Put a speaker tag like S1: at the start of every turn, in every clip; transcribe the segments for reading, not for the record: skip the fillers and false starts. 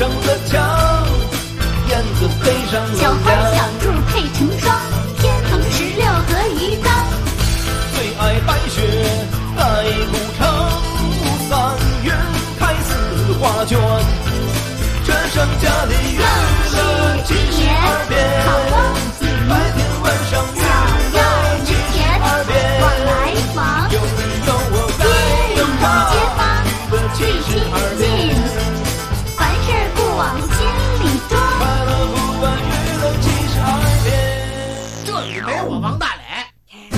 S1: 上了墙，燕子飞上了
S2: 小花小兔配成双，天蓬16和鱼缸。
S1: 最爱白雪在古城，3月开4花卷，车上家里娱乐72变，白天晚上娱乐72变，
S2: 往来往，
S1: 有你有我在有他，
S2: 街坊
S1: 最72变，
S2: 凡事不往心里装。
S1: 快乐不管娱乐72变。
S3: 这里没我王大磊。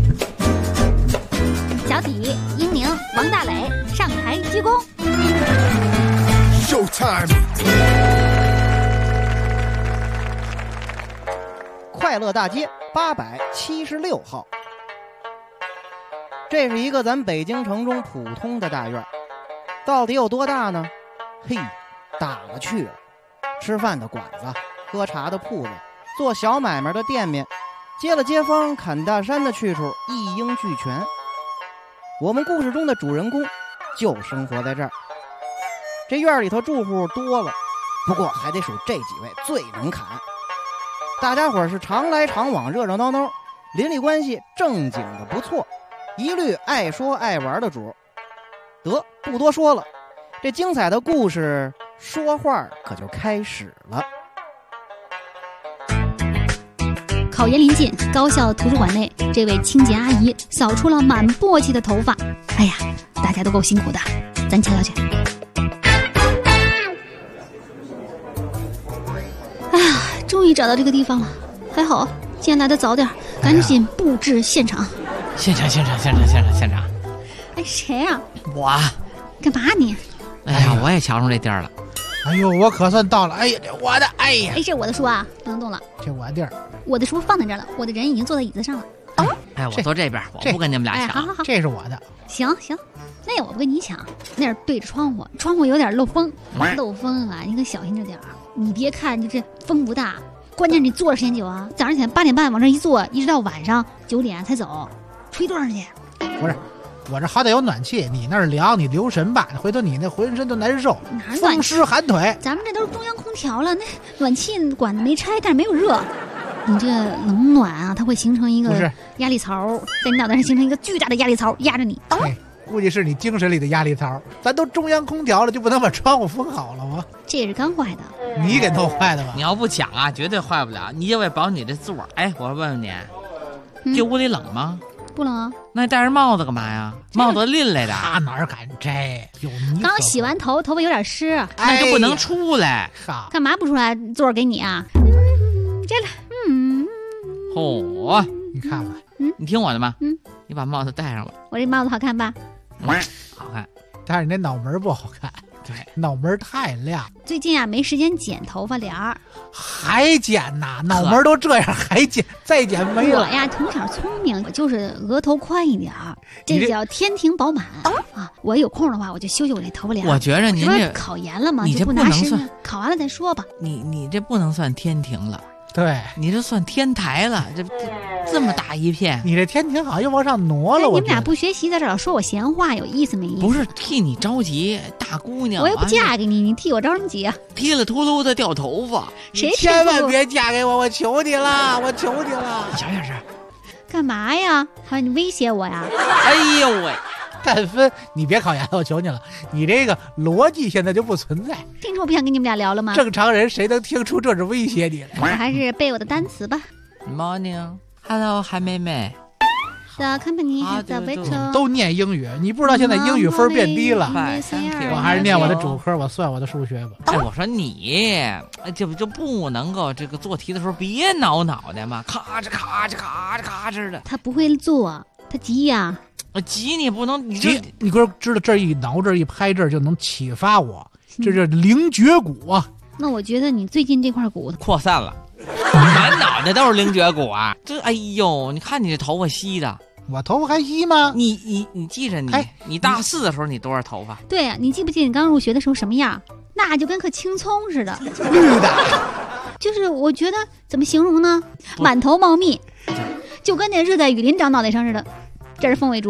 S2: 小体、英宁、王大磊上台鞠躬。
S4: Showtime！
S5: 快乐大街876号，这是一个咱北京城中普通的大院，到底有多大呢？嘿，大了去了。吃饭的馆子，喝茶的铺子，做小买卖的店面，接了街坊砍大山的去处一应俱全。我们故事中的主人公就生活在这儿。这院里头住户多了，不过还得数这几位最能砍。大家伙是常来常往，热热闹闹，邻里关系正经的不错，一律爱说爱玩的主。得，不多说了，这精彩的故事说话可就开始了。
S2: 考研临近，高校图书馆内，这位清洁阿姨扫出了满簸箕的头发。哎呀，大家都够辛苦的，咱瞧瞧去。哎呀，终于找到这个地方了，还好今天来的早点，赶紧布置现场。
S3: 现场！
S2: 哎，谁啊？
S3: 我。
S2: 干嘛你？
S3: 哎呀，我也瞧上这地儿了。
S4: 哎呦，我可算到了！哎呀，这我的！哎呀，
S2: 哎，这是我的书啊，不能动了。
S4: 这我地儿，
S2: 我的书放在这儿了，我的人已经坐在椅子上了。
S3: 哎，我坐这边，我不跟你们俩
S2: 哎，
S3: 抢。
S2: 好，
S4: 这是我的。
S2: 行，那我不跟你抢，那是对着窗户，窗户有点漏风，漏风啊，你可小心着点儿。你别看就这风不大，关键是你坐的时间久啊，早上起来8点半往这一坐，一直到晚上9点才走，吹多长时间？
S4: 不是，我这好歹有暖气，你那儿凉，你留神吧，回头你那浑身都难受，
S2: 哪儿暖
S4: 风湿寒腿。
S2: 咱们这都是中央空调了，那暖气管子没拆，但是没有热。你这冷暖啊，它会形成一个压力槽，在你脑袋上形成一个巨大的压力槽，压着你。
S4: 哎，估计是你精神里的压力槽。咱都中央空调了，就不能把窗户封好了吗？
S2: 这也是刚坏的。
S4: 你给弄坏的吧？
S3: 你要不抢啊，绝对坏不了。你就为保你这座。哎，我问问你，这屋里冷吗？
S2: 不冷啊。
S3: 那你戴着帽子干嘛呀？帽子拎来的。
S4: 他哪敢摘？有你
S2: 刚洗完头，头发有点湿，
S3: 那就不能出来。
S4: 好，
S2: 干嘛不出来？座给你啊。这了。
S3: 嚯，
S4: 你看看，
S3: 你听我的吗？
S2: 嗯，
S3: 你把帽子戴上吧。
S2: 我这帽子好看吧？
S3: 好看，
S4: 但是你那脑门不好看。
S3: 对，
S4: 脑门太亮。
S2: 最近啊，没时间剪头发帘儿，
S4: 还剪呐？脑门都这样还剪？再剪没有。
S2: 我呀，从小聪明，我就是额头宽一点儿，这叫天庭饱满啊。我有空的话，我就修修我这头发帘儿。
S3: 我觉着您这
S2: 考研了嘛，
S3: 你这
S2: 不拿时间，考完了再说吧。
S3: 你这不能算天庭了。
S4: 对，
S3: 你这算天台了，这么大一片，
S4: 你这天庭好像又往上挪了。
S2: 你们俩不学习，在这儿说我闲话，有意思没意思？
S3: 不是替你着急，大姑娘，
S2: 我又不嫁给你，你替我着什么急啊？
S3: 踢了秃噜的掉头发，
S2: 谁
S4: 千万别嫁给我，我求你了，我求你了！
S3: 你小点声，
S2: 干嘛呀？好像你威胁我呀？
S3: 哎呦喂！
S4: 但分，你别考研了，我求你了，你这个逻辑现在就不存在。
S2: 听出我不想跟你们俩聊了吗？
S4: 正常人谁能听出这是威胁你来？
S2: 我还是背我的单词吧。
S3: Morning，Hello， 韩妹妹。
S2: The company has a virtual。
S4: 都念英语，你不知道现在英语分变低了。我还是念我的主科，我算我的数学吧。
S3: 哎，我说你，这不能够这个做题的时候别挠脑袋吗？咔哧咔哧咔哧咔哧的。
S2: 他不会做，他急呀。
S3: 急你不能，
S4: 你给我知道这一挠这一拍这就能启发我，这是灵觉骨啊。
S2: 那我觉得你最近这块骨
S3: 扩散了，满脑袋都是灵觉骨啊！这哎呦，你看你这头发稀的，
S4: 我头发还稀吗？
S3: 你记着你大4的时候你多少头发？
S2: 对呀，你记不记得你刚入学的时候什么样？那就跟颗青葱似的，
S4: 绿的。
S2: 就是我觉得怎么形容呢？满头茂密，就跟那热带雨林长脑袋上似的。这是凤尾竹，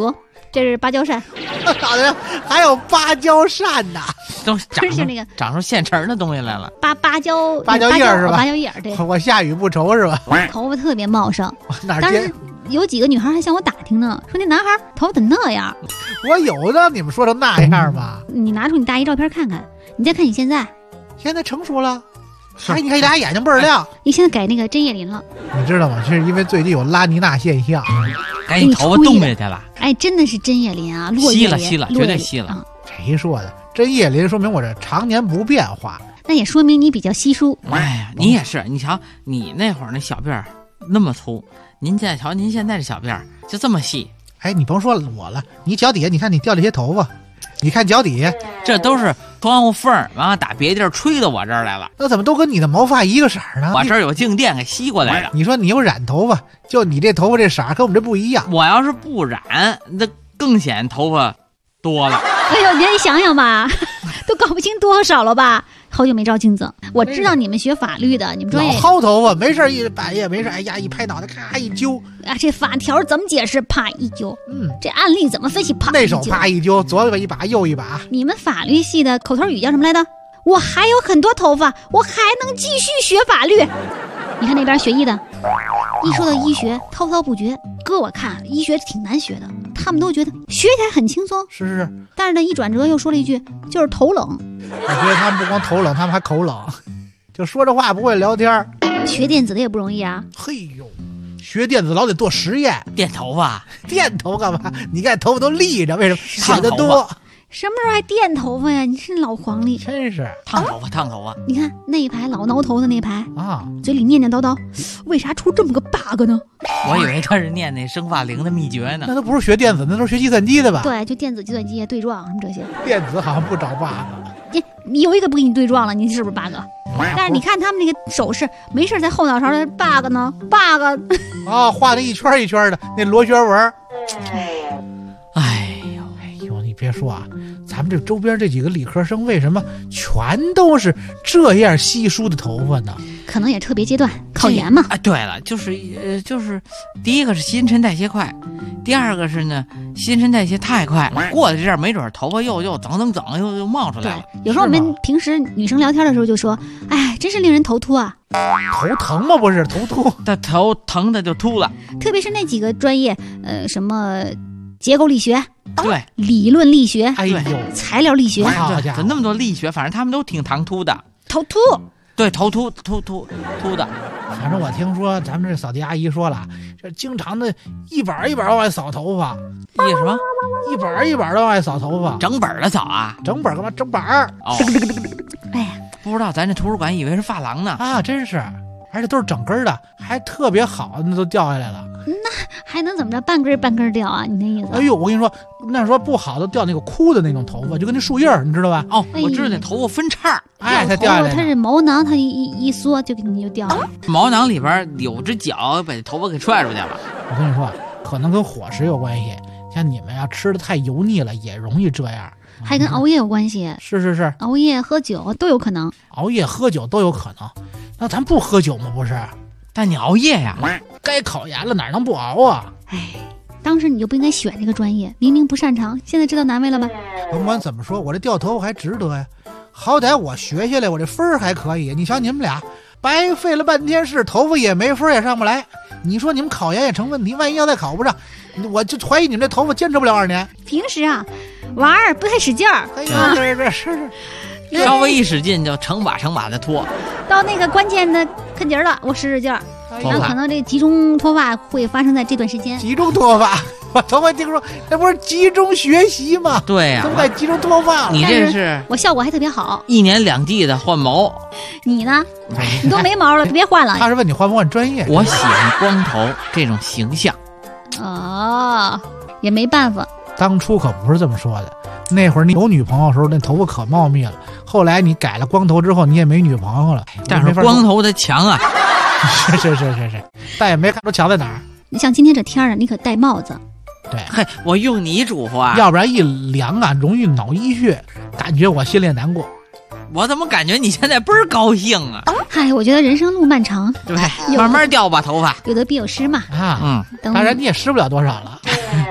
S2: 这是芭蕉扇，
S4: 好的，还有芭蕉扇呢，
S3: 都长出现成的东西来了。
S2: 芭蕉
S4: 叶是吧？
S2: 芭蕉叶，对。
S4: 我下雨不愁是吧？
S2: 头发特别茂盛，
S4: 哪
S2: 当时有几个女孩还向我打听呢，说那男孩头发怎么那样？
S4: 我有的，你们说成那样吗？
S2: 你拿出你大姨照片看看，你再看你现在
S4: 成熟了。哎，你看俩眼睛倍儿亮。
S2: 你现在改那个针叶林了，
S4: 你知道吗？这是因为最近有拉尼娜现象，
S3: 赶紧头发冻下去了。
S2: 哎，真的是针叶林啊，落叶林
S3: 吸了，绝对吸了。
S4: 谁说的？针叶林说明我这常年不变化，
S2: 那也说明你比较稀疏。
S3: 哎呀，你也是，你瞧你那会儿那小辫儿那么粗，您再瞧您现在这小辫儿就这么细。
S4: 哎，你甭说我了，你脚底下你看你掉这些头发。你看脚底下，
S3: 这都是窗户缝儿，完了打别地儿吹到我这儿来了。
S4: 那怎么都跟你的毛发一个色儿呢？
S3: 我这儿有静电给吸过来的。
S4: 你说你有染头发，就你这头发这色儿跟我们这不一样。
S3: 我要是不染，那更显头发多了。
S2: 哎呦，你想想吧，都搞不清多和少了吧？好久没照镜子，我知道你们学法律的，你们专业
S4: 老薅头发，没事一半夜没事，哎呀一拍脑袋，咔一揪
S2: 啊，这法条怎么解释？啪一揪，这案例怎么分析？啪
S4: 那手啪一揪，左一把右一把。
S2: 你们法律系的口头语叫什么来着？我还有很多头发，我还能继续学法律。你看那边学医的，一说到医学滔滔不绝，搁我看医学挺难学的，他们都觉得学起来很轻松。
S4: 是，
S2: 但是呢一转折又说了一句，就是头冷。
S4: 我觉得他们不光头冷，他们还口冷，就说这话不会聊天。
S2: 学电子的也不容易啊。
S4: 嘿呦，学电子老得做实验，
S3: 电头发，
S4: 电头干嘛？你看头发都立着，为什么写的多？
S2: 什么时候还电头发呀？你是老黄历，
S4: 真是
S3: 烫头发。
S2: 你看那一排老挠头的那排
S4: 啊，
S2: 嘴里念念叨叨，为啥出这么个 bug 呢？
S3: 我以为他是念那生发灵的秘诀呢。
S4: 那都不是学电子，那都是学计算机的吧？
S2: 对，就电子、计算机、对撞什么这些。
S4: 电子好像不找 bug。
S2: 你有一个不给你对撞了，你是不是 bug？但是你看他们那个手势，没事在后脑勺的 bug 呢 ，bug
S4: 啊，画的一圈一圈的那螺旋纹。
S3: 哎
S4: 呦，你别说啊，咱们这周边这几个理科生为什么全都是这样稀疏的头发呢？
S2: 可能也特别阶段考研嘛。
S3: 对了，就是第一个是新陈代谢快，第二个是呢新陈代谢太快，过了这阵没准头发又整又冒出来了。
S2: 对，有时候我们平时女生聊天的时候就说，哎，真是令人头秃啊。
S4: 头疼吗？不是头秃，
S3: 但头疼的就秃了。
S2: 特别是那几个专业，什么结构力学。
S3: 对，
S2: 理论力学，
S4: 哎呦，
S2: 材料力学，
S3: 对，怎么那么多力学？反正他们都挺唐突的，
S2: 头秃，
S3: 对，头秃的。
S4: 反正我听说咱们这扫地阿姨说了，这经常的一板一板往外扫头发，
S3: 什么？
S4: 一板一板的往外扫头发，
S3: 整本的扫啊？
S4: 整本干嘛？整板
S3: 哦，
S2: 哎呀，
S3: 不知道咱这图书馆以为是发廊呢
S4: 啊，真是，而且都是整根的，还特别好，那都掉下来了。
S2: 那还能怎么着？半根掉啊？你那意思？
S4: 哎呦，我跟你说，那说不好的掉那个枯的那种头发，就跟那树叶你知道吧？
S3: 哦，我知道那头发分叉，
S4: 它掉下来。
S2: 它是毛囊，它一缩就给你就掉了。
S3: 毛囊里边有只脚把头发给踹出去了。
S4: 我跟你说，可能跟伙食有关系，像你们呀吃的太油腻了，也容易这样。
S2: 还跟熬夜有关系。
S4: 是，
S2: 熬夜喝酒都有可能。
S4: 熬夜喝酒都有可能，那咱不喝酒吗？不是？
S3: 但你熬夜呀，
S4: 该考研了，哪能不熬啊？
S2: 哎，当时你就不应该选这个专业，明明不擅长，现在知道难为了吧？
S4: 甭管怎么说，我这掉头发还值得呀，好歹我学下来，我这分儿还可以。你瞧你们俩，白费了半天试，头发也没分也上不来。你说你们考研也成问题，万一要再考不上，我就怀疑你们这头发坚持不了2年。
S2: 平时啊，玩儿不太使劲儿，
S4: 是，
S3: 稍微一使劲就成把的脱。
S2: 到那个关键的坑节了，我使劲儿。那可能这集中脱发会发生在这段时间。
S4: 集中脱发，我头回听说，那不是集中学习吗？
S3: 对呀，
S4: 都在集中脱发了。
S3: 你这是
S2: 我效果还特别好
S3: ，1年2季的换毛。
S2: 你呢？你都没毛了，别换了。
S4: 他是问你换不换专业？
S3: 我喜欢光头这种形象。
S2: 哦，也没办法。
S4: 当初可不是这么说的。那会儿你有女朋友的时候，那头发可茂密了。后来你改了光头之后，你也没女朋友了。
S3: 但是光头的强啊！
S4: 是，但也没看出强在哪儿。
S2: 你像今天这天啊，你可戴帽子。
S4: 对，
S3: 嘿，我用你嘱咐啊，
S4: 要不然一凉啊，容易脑溢血，感觉我心里难过。
S3: 我怎么感觉你现在倍儿高兴啊？
S2: 嗨，我觉得人生路漫长，
S3: 对，慢慢掉吧头发，
S2: 有得必有失嘛。
S4: 啊，当然你也失不了多少了。
S2: 但是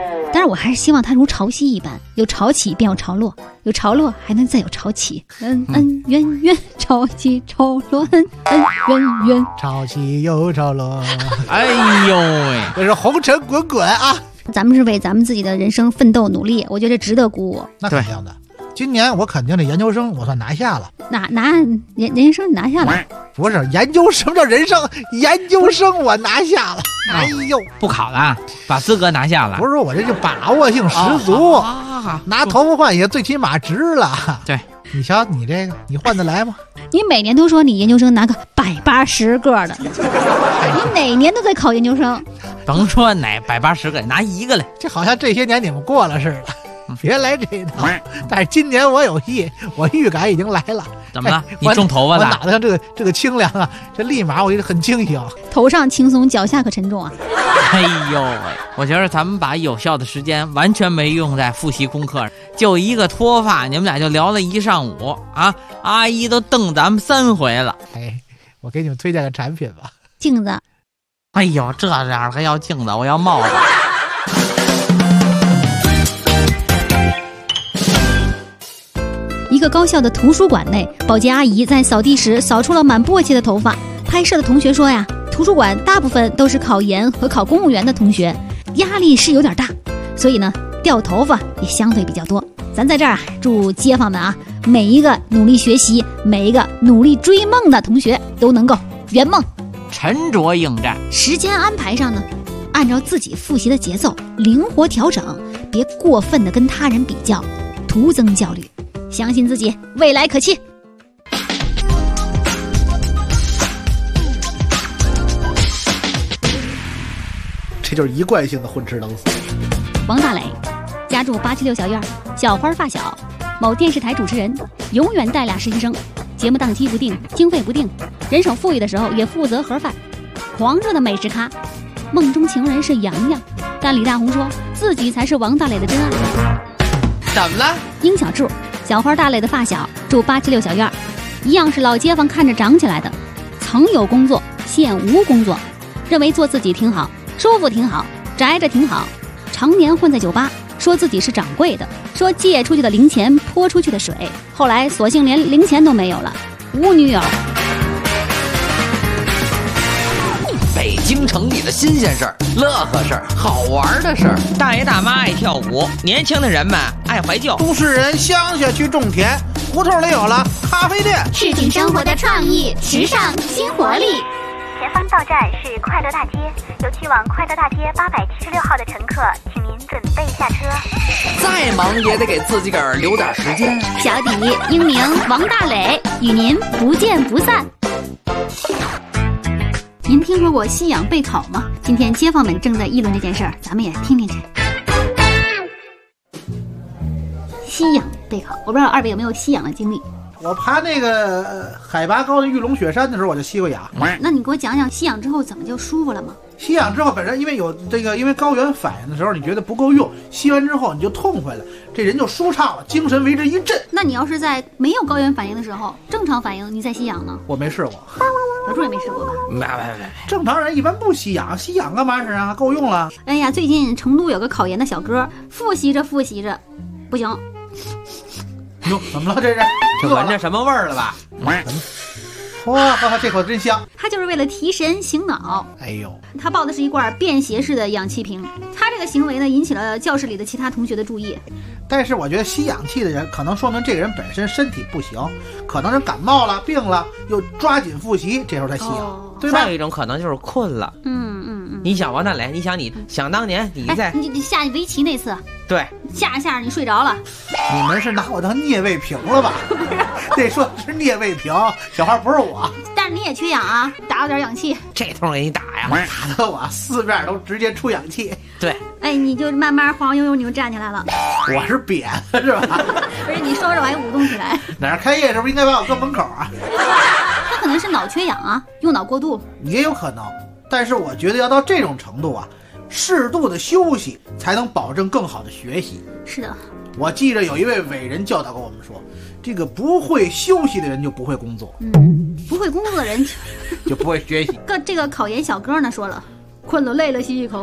S2: 是我还是希望它如潮汐一般，有潮起便有潮落，有潮落还能再有潮起。圆圆，潮起潮落，圆圆，
S4: 潮起又潮落。
S3: 哎呦喂，
S4: 这是红尘滚滚啊！
S2: 咱们是为咱们自己的人生奋斗努力，我觉得值得鼓舞。
S4: 那肯定的。今年我肯定这研究生我算拿下了。
S2: 拿研究生拿下了？
S4: 不是研究生叫人生，研究生我拿下了。哎呦，
S3: 不考了，把资格拿下了。
S4: 不是说我这就把握性十足，拿头发换也最起码值了。
S3: 对，
S4: 你瞧你这个，你换得来吗？
S2: 你每年都说你研究生拿个180个的，你哪年都在考研究生。
S3: 甭说哪180个，拿一个来。
S4: 这好像这些年你们过了似的。别来这套，但是今年我有戏，我预感已经来了。
S3: 怎么了？你种头发了？
S4: 我脑袋上这个清凉啊，这立马我就很清醒。
S2: 头上轻松，脚下可沉重啊！
S3: 哎呦喂，我觉得咱们把有效的时间完全没用在复习功课上，就一个脱发，你们俩就聊了一上午啊！阿姨都瞪咱们3回了。
S4: 哎，我给你们推荐个产品吧，
S2: 镜子。
S3: 哎呦，这样还要镜子，我要帽子。
S2: 一个高校的图书馆内，保洁阿姨在扫地时扫出了满簸箕的头发。拍摄的同学说呀，图书馆大部分都是考研和考公务员的同学，压力是有点大，所以呢，掉头发也相对比较多。咱在这儿祝街坊们啊，每一个努力学习，每一个努力追梦的同学都能够圆梦，
S3: 沉着应战。
S2: 时间安排上呢，按照自己复习的节奏灵活调整，别过分的跟他人比较，徒增焦虑。相信自己，未来可期。
S4: 这就是一贯性的混吃等死。
S2: 王大磊家住876小院，小花发小，某电视台主持人，永远带俩实习生，节目档期不定，经费不定，人手富裕的时候也负责盒饭，狂热的美食咖，梦中情人是杨洋，但李大红说自己才是王大磊的真爱。
S3: 怎么了？
S2: 殷小柱，小花大磊的发小，住876小院，一样是老街坊看着长起来的，曾有工作，现无工作，认为做自己挺好，舒服挺好，宅着挺好，常年混在酒吧，说自己是掌柜的，说借出去的零钱泼出去的水，后来索性连零钱都没有了，无女友。
S6: 北京城里的新鲜事儿、乐呵事儿、好玩的事儿，
S3: 大爷大妈爱跳舞，年轻的人们爱怀旧，
S4: 都市人乡下去种田，胡同里有了咖啡店，
S7: 市井生活的创意、时尚、新活力。
S8: 前方到站是快乐大街，有去往快乐大街876号的乘客，请您准备下车。
S6: 再忙也得给自己个儿留点时间。
S2: 小底英明王大磊与您不见不散。您听说过吸氧备考吗？今天街坊们正在议论这件事儿，咱们也听听去。吸氧备考，我不知道二位有没有吸氧的经历。
S4: 我爬那个海拔高的玉龙雪山的时候，我就吸过氧。
S2: 那你给我讲讲吸氧之后怎么就舒服了吗？
S4: 吸氧之后本身因为有这个，因为高原反应的时候你觉得不够用，吸完之后你就痛快了，这人就舒畅了，精神为之一振。
S2: 那你要是在没有高原反应的时候，正常反应你再吸氧呢？
S4: 我没试过，
S2: 小柱也没试过吧？
S3: 没。
S4: 正常人一般不吸氧，吸氧干嘛使啊？够用了。
S2: 哎呀，最近成都有个考研的小哥，复习着，不行。
S4: 哟，怎么了这是？
S3: 这闻着什么味儿了吧？
S4: 哇，这口真香！
S2: 他就是为了提神醒脑。
S4: 哎呦，
S2: 他抱的是一罐便携式的氧气瓶。他这个行为呢，引起了教室里的其他同学的注意。
S4: 但是我觉得吸氧气的人，可能说明这个人本身身体不行，可能人感冒了、病了，又抓紧复习，这时候才吸氧，对吧？
S3: 再有一种可能就是困了。你想王大磊，你想当年你在
S2: 你下围棋那次，
S3: 对，
S2: 下着下着你睡着了。
S4: 你们是拿我当聂卫平了吧？这说的是聂卫平，小孩不是我。
S2: 但是你也缺氧啊，打了点氧气。
S3: 这通给你打呀，
S4: 打得我四面都直接出氧气。
S3: 对，
S2: 哎，你就慢慢晃悠悠你就站起来了。
S4: 我是扁的是吧？
S2: 不是，你收着我还舞动起来。
S4: 哪儿开业是不是应该把我搁门口啊？
S2: 他可能是脑缺氧啊，用脑过度。
S4: 也有可能，但是我觉得要到这种程度啊，适度的休息才能保证更好的学习。
S2: 是的，
S4: 我记着有一位伟人教导过我们说，这个不会休息的人就不会工作，
S2: 不会工作的人
S4: 就不会学习。
S2: 这个考研小哥呢说了，困了累了吸一口，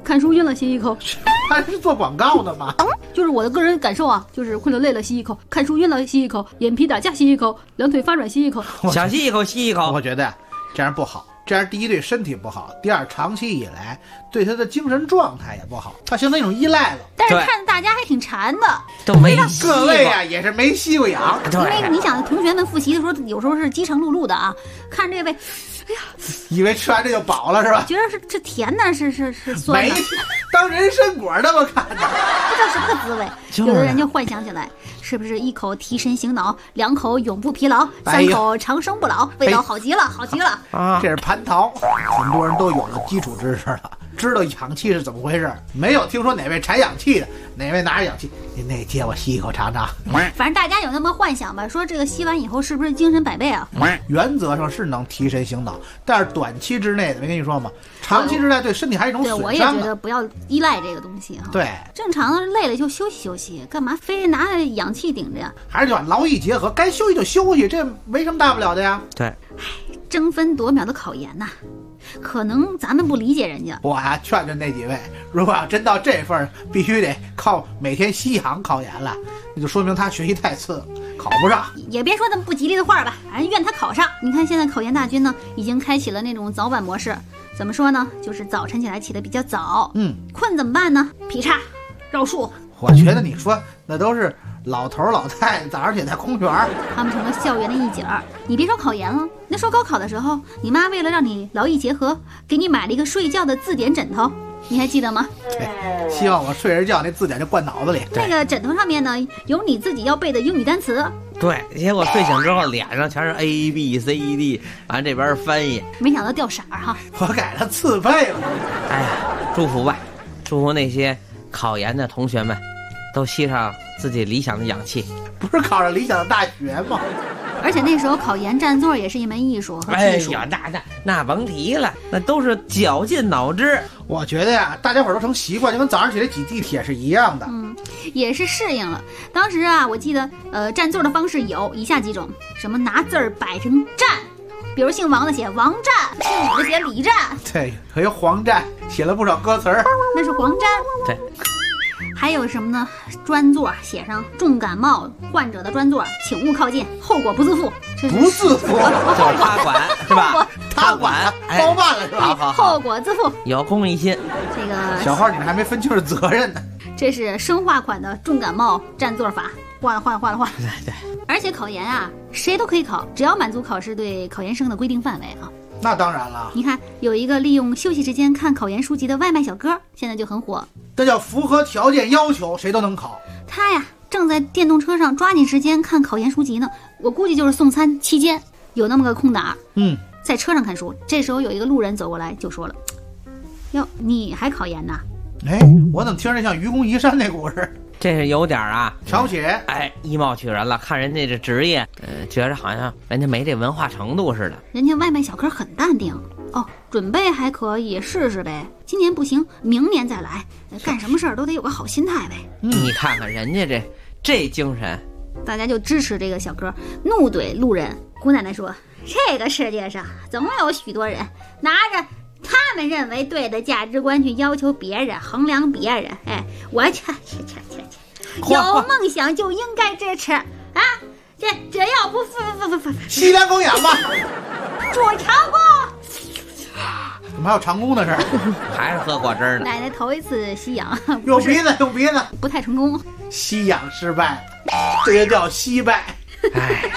S2: 看书晕了吸一口。
S4: 他是做广告的吗？
S2: 就是我的个人感受啊，就是困了累了吸一口，看书晕了吸一口，眼皮打架吸一口，两腿发软吸一口。
S3: 小吸一口吸一口。
S4: 我觉得这样不好，这样第一对身体不好，第二长期以来对他的精神状态也不好，他形成一种依赖了。
S2: 但是看着大家还挺馋的，
S3: 都没吸过。
S4: 各位啊，也是没吸过氧。
S2: 因为你想，同学们复习的时候，有时候是饥肠辘辘的啊，看这位，哎呀，
S4: 以为吃完这就饱了是吧？
S2: 觉得是甜的，是酸的，
S4: 没当人参果那么看的，
S2: 不知道什么个滋味。有的人就幻想起来，是不是一口提神醒脑，2口永不疲劳，3口长生不老，味道好极了，好极了
S4: 啊！这是蟠桃，很多人都有了基础知识了，知道氧气是怎么回事，没有听说哪位馋氧气的，哪位拿着氧气，您那借我吸一口尝尝。
S2: 反正大家有那么幻想吧，说这个吸完以后是不是精神百倍啊？
S4: 原则上是能提神醒脑，但是短期之内的，没跟你说吗？长期之内对身体还是一种损伤的。
S2: 对，我也觉得不要依赖这个东西哈。
S4: 对，
S2: 正常的累了就休息休息，干嘛非拿着氧气顶着呀？
S4: 还是就劳逸结合，该休息就休息，这没什么大不了的呀。
S3: 对，
S2: 争分夺秒的考研呐，可能咱们不理解人家。
S4: 我呀劝劝那几位，如果要真到这份儿，必须得靠每天吸氧考研了，那就说明他学习太次了，考不上。
S2: 也别说那么不吉利的话吧，反正愿他考上。你看现在考研大军呢，已经开启了那种早晚模式。怎么说呢？就是早晨起来起得比较早，困怎么办呢？劈叉、绕树。
S4: 我觉得你说那都是老头老太太早上起来公园，
S2: 他们成了校园的一景儿。你别说考研了，那时候高考的时候，你妈为了让你劳逸结合，给你买了一个睡觉的字典枕头，你还记得吗？
S4: 对，希望我睡着觉那字典就灌脑子里。
S2: 那个枕头上面呢，有你自己要背的英语单词。
S3: 对，结果睡醒之后脸上全是 A B C D， 完这边翻译，
S2: 没想到掉色儿哈。
S4: 我改了4倍了。
S3: 哎呀，祝福吧，祝福那些考研的同学们，都吸上自己理想的氧气。
S4: 不是考上理想的大学吗？
S2: 而且那时候考研占座也是一门艺术和技术。
S3: 哎呀，那甭提了，那都是绞尽脑汁。
S4: 我觉得呀，大家伙都成习惯，就跟早上起来挤地铁是一样的。
S2: 也是适应了。当时啊，我记得占座的方式有以下几种：什么拿字儿摆成站，比如姓王的写王站，姓李的写李站。
S4: 对，还有黄站，写了不少歌词儿，
S2: 那是黄站。
S3: 对。
S2: 还有什么呢？专座写上重感冒患者的专座，请勿靠近，后果不自负。
S4: 不自负，
S3: 就是他管是吧？
S4: 他管，包办了是吧？
S3: 好，
S2: 后果自负，
S3: 有公益心。
S2: 这个
S4: 小号你还没分清楚责任呢。
S2: 这是生化款的重感冒占座法，换了。
S3: 对。
S2: 而且考研啊，谁都可以考，只要满足考试对考研生的规定范围啊。
S4: 那当然了，
S2: 你看有一个利用休息时间看考研书籍的外卖小哥，现在就很火。
S4: 这叫符合条件要求，谁都能考。
S2: 他呀正在电动车上抓紧时间看考研书籍呢，我估计就是送餐期间有那么个空档，在车上看书。这时候有一个路人走过来就说了：“哟，你还考研呢？”
S4: 哎，我怎么听着像愚公移山那故事？
S3: 这是有点
S4: 瞧不起人，
S3: 哎，以貌取人了。看人家这职业，觉着好像人家没这文化程度似的。
S2: 人家外卖小哥很淡定，准备还可以，试试呗。今年不行，明年再来。干什么事儿都得有个好心态呗。
S3: 你看看人家这精神，
S2: 大家就支持这个小哥，怒怼路人。姑奶奶说：“这个世界上总有许多人拿着他们认为对的价值观去要求别人，衡量别人。哎，我去，有梦想就应该支持啊！这要不
S4: 西凉狗眼吧，
S2: 祝长工。
S4: 怎么还有长工的事儿？
S3: 还是喝果汁呢？
S2: 奶奶头一次吸氧，
S4: 用鼻子，
S2: 不太成功，
S4: 吸氧失败，这就叫惜败。
S3: 哎。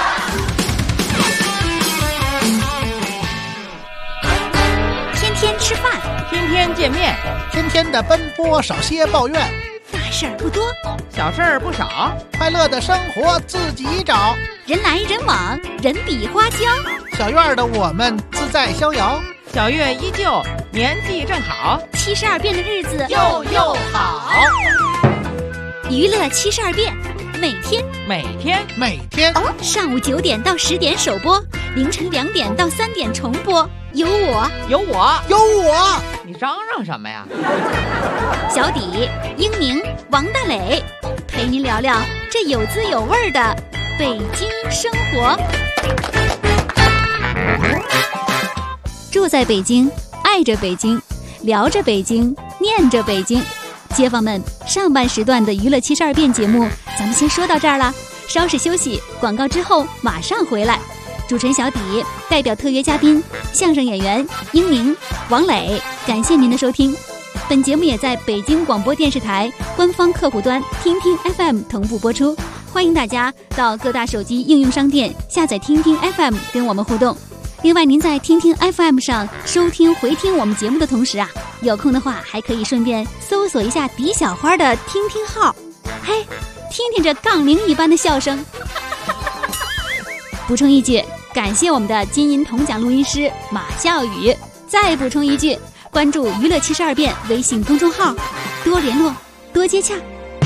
S7: 天吃饭，
S3: 天天见面，
S4: 天天的奔波，少些抱怨，
S7: 大事儿不多，
S3: 小事儿不少，
S4: 快乐的生活自己找，
S7: 人来人往，人比花娇。
S4: 小院的我们自在逍遥，
S3: 小月依旧，年纪正好
S7: ，72变的日子
S4: 又好。
S7: 娱乐72变，每天上午9点到10点首播，凌晨2点到3点重播。有我，
S3: 你嚷嚷什么呀？
S7: 小底、英明、王大磊陪您聊聊这有滋有味的北京生活。住在北京，爱着北京，聊着北京， 念着北京。街坊们，上半时段的娱乐72变节目咱们先说到这儿了，稍事休息，广告之后马上回来。主持人小底代表特约嘉宾相声演员英宁、王磊，感谢您的收听。本节目也在北京广播电视台官方客户端听听 FM 同步播出，欢迎大家到各大手机应用商店下载听听 FM 跟我们互动。另外，您在听听 FM 上收听回听我们节目的同时啊，有空的话还可以顺便搜索一下狄小花的听听号，嘿，听听这杠铃一般的笑声。补充一句，感谢我们的金银铜奖录音师马笑宇。再补充一句，关注娱乐72变微信公众号，多联络，多接洽。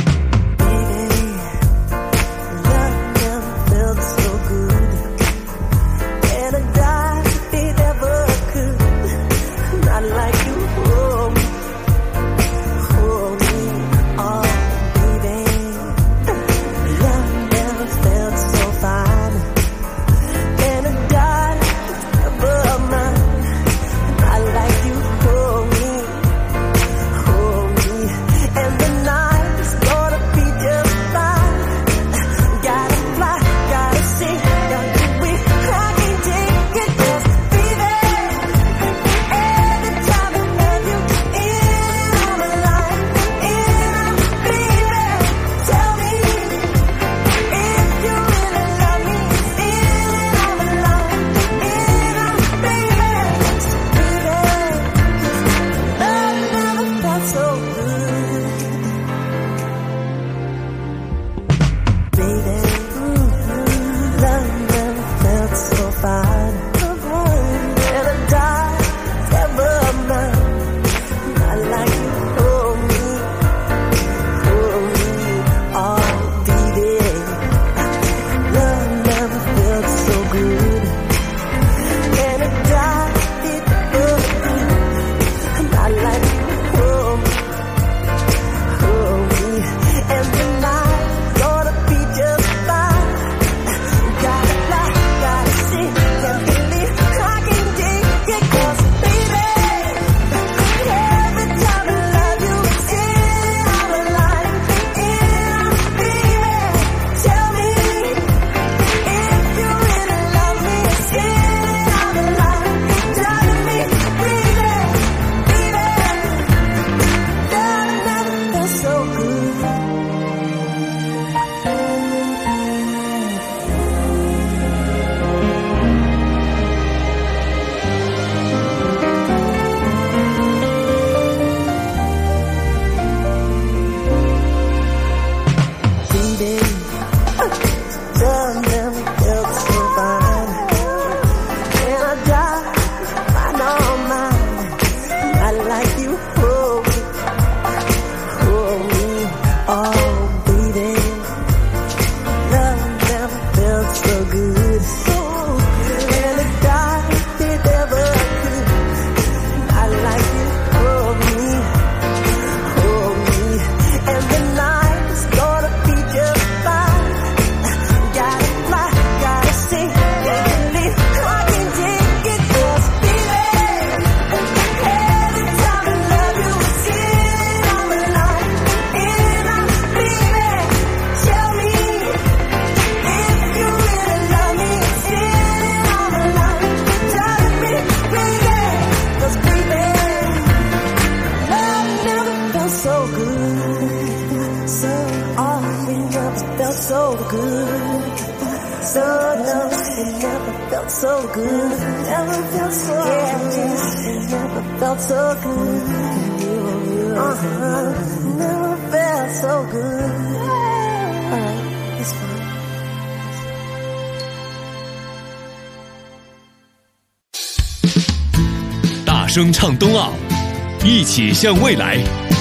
S9: 大声唱冬奥，一起向未来。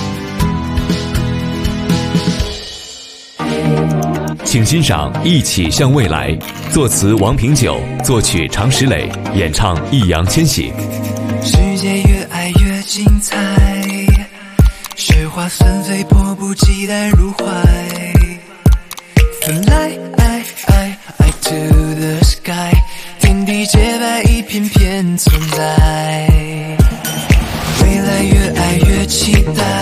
S9: 请欣赏《一起向未来》，作词王平久，作曲常石磊，演唱易烊千玺。
S10: 世界越爱越精彩，雪花纷飞，迫不及待入怀。Fly to the sky， 天地洁白，一片片存在。未来越爱越期待，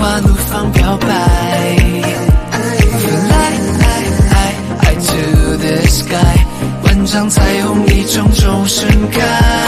S10: 花怒放表白。Fly to the sky， 万丈彩虹一种种盛开。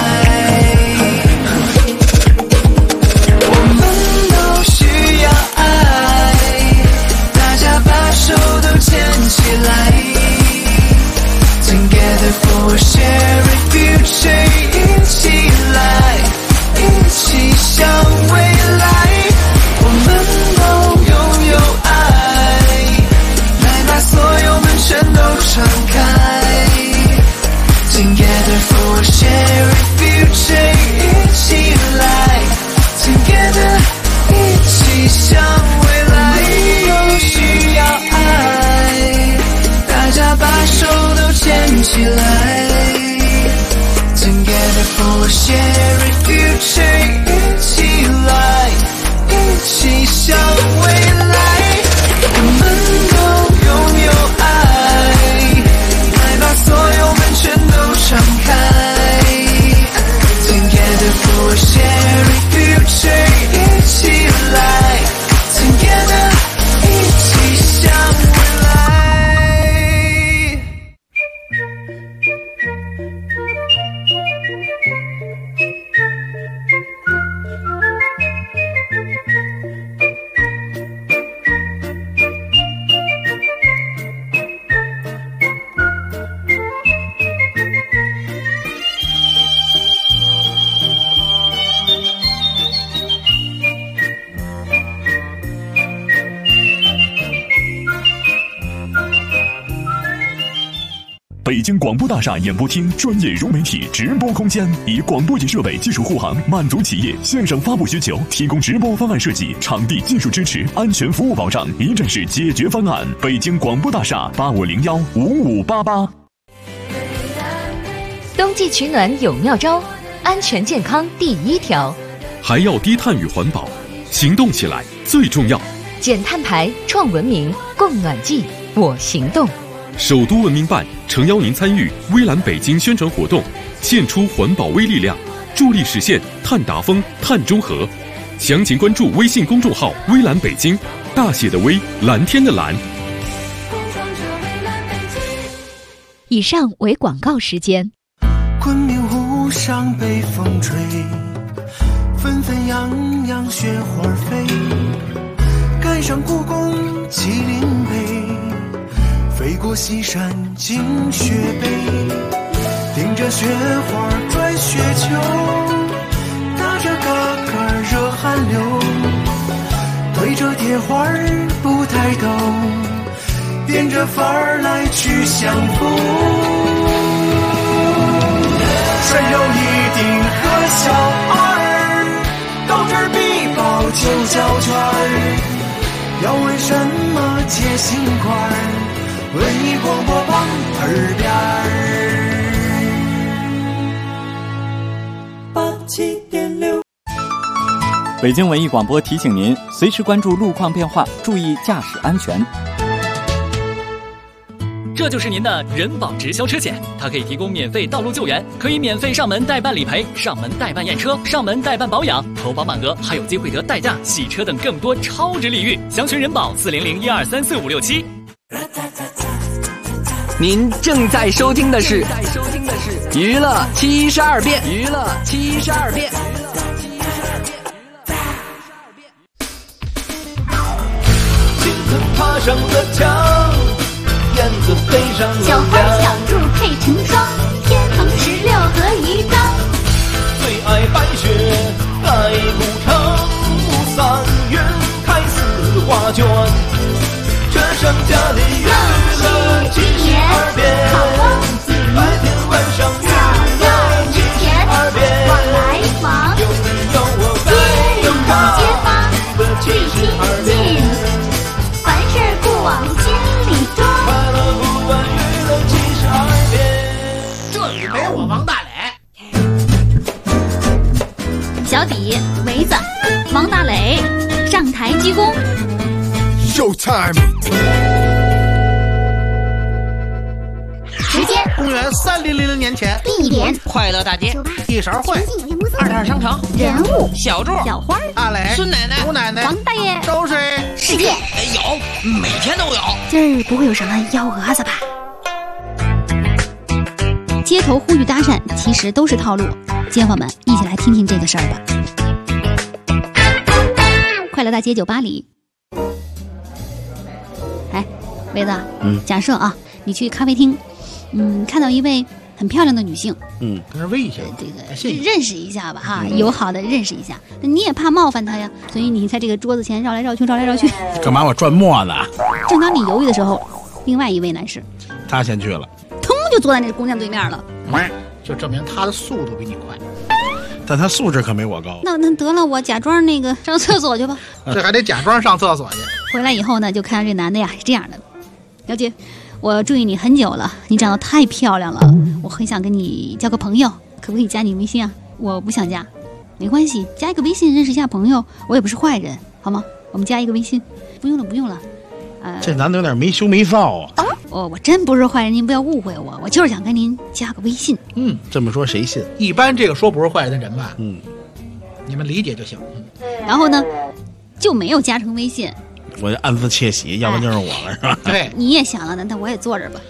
S10: 我们都需要爱，大家把手都牵起来。Together for a shared future， 一起来，一起向未来。我们都拥有爱，来把所有门全都敞开。Together for a shared future， 一起来 Together， 一起向未来。都需要爱，大家把手都牵起来。Together for a shared future， 一起来，一起向未来。我们都拥有爱，来把所有门全都敞开。Together for a shared future， 一起来 Together， 一起向未来。
S9: 北京广播大厦演播厅专业融媒体直播空间，以广播级设备技术护航，满足企业线上发布需求，提供直播方案设计、场地技术支持、安全服务保障，一站式解决方案。北京广播大厦85015588。
S11: 冬季取暖有妙招，安全健康第一条，
S12: 还要低碳与环保，行动起来最重要。
S11: 减碳排，创文明，供暖季，我行动。
S12: 首都文明办诚邀您参与微蓝北京宣传活动，献出环保微力量，助力实现碳达峰、碳中和。详情关注微信公众号“微蓝北京”，大写的微，蓝天的蓝。
S11: 以上为广告时间。
S10: 昆明湖上北风吹，纷纷扬扬雪花飞，赶上故宫麒麟碑，飞过西山进雪北，顶着雪花转雪球，打着嘎嘎热汗流，对着铁花不抬头，变着法儿来去相逢。山有一定和小二，斗智必报就交圈儿，要问什么解心块儿，文艺广播网耳边87.6。
S13: 北京文艺广播提醒您，随时关注路况变化，注意驾驶安全。
S14: 这就是您的人保直销车险，它可以提供免费道路救援，可以免费上门代办理赔、上门代办验车、上门代办保养，投保满额还有机会得代驾、洗车等更多超值礼遇。详询人保40012345567。
S6: 您正在收听的是娱乐72变，娱乐72变。
S1: 金子爬上了墙，燕子飞上了
S2: 小花小猪配成双，天蓬16和鱼缸。
S1: 最爱白雪盖古城，3月开4画卷，这剩下的娱乐72变，白天晚上娱乐72变，
S2: 往来往，
S1: 有你有我
S2: 街里街坊最亲近，凡事不往心里装。
S1: 快乐不管娱乐72变，
S3: 这里没我王大磊。
S2: 小底梅子王大磊上台鞠躬。
S15: Showtime。
S2: 时间5
S4: 约3000年前，
S2: 地点
S3: 快乐大街，
S4: 一勺会
S3: ，22商城，
S2: 人物
S3: 小柱，
S2: 小花，
S4: 阿磊，
S3: 孙奶奶，
S4: 吴奶奶，
S2: 王大爷，
S4: 周水，
S2: 世界
S3: 有，每天都有。
S2: 今儿不会有什么幺蛾子吧？街头呼吁搭讪，其实都是套路。街坊们，一起来听听这个事儿吧。快乐大街酒吧里，哎，薇子，假设啊，你去咖啡厅，看到一位很漂亮的女性，
S4: 跟人微一下，
S2: 这个认识一下吧，哈，友好的认识一下。你也怕冒犯她呀，所以你在这个桌子前绕来绕去，绕来绕去。
S15: 干嘛我转磨呢？
S2: 正当你犹豫的时候，另外一位男士，
S15: 他先去了，
S2: 腾就坐在那姑娘对面了，
S4: 就证明他的速度比你快。
S15: 但他素质可没我高。
S2: 那得了，我假装那个上厕所去吧。
S4: 这还得假装上厕所去。
S2: 回来以后呢，就看到这男的呀是这样的：小姐，我注意你很久了，你长得太漂亮了，我很想跟你交个朋友，可不可以加你微信啊？我不想加，没关系，加一个微信认识一下朋友，我也不是坏人，好吗？我们加一个微信。不用了，不用了。
S15: 这男的有点没羞没臊啊。
S2: 我真不是坏人，您不要误会我，我就是想跟您加个微信。
S15: 这么说谁信？
S4: 一般这个说不是坏人的人吧，你们理解就行。
S2: 然后呢，就没有加成微信。
S15: 我就暗自窃喜，要不就是我了，是吧？
S4: 对，
S2: 你也想了，那我也坐这儿吧。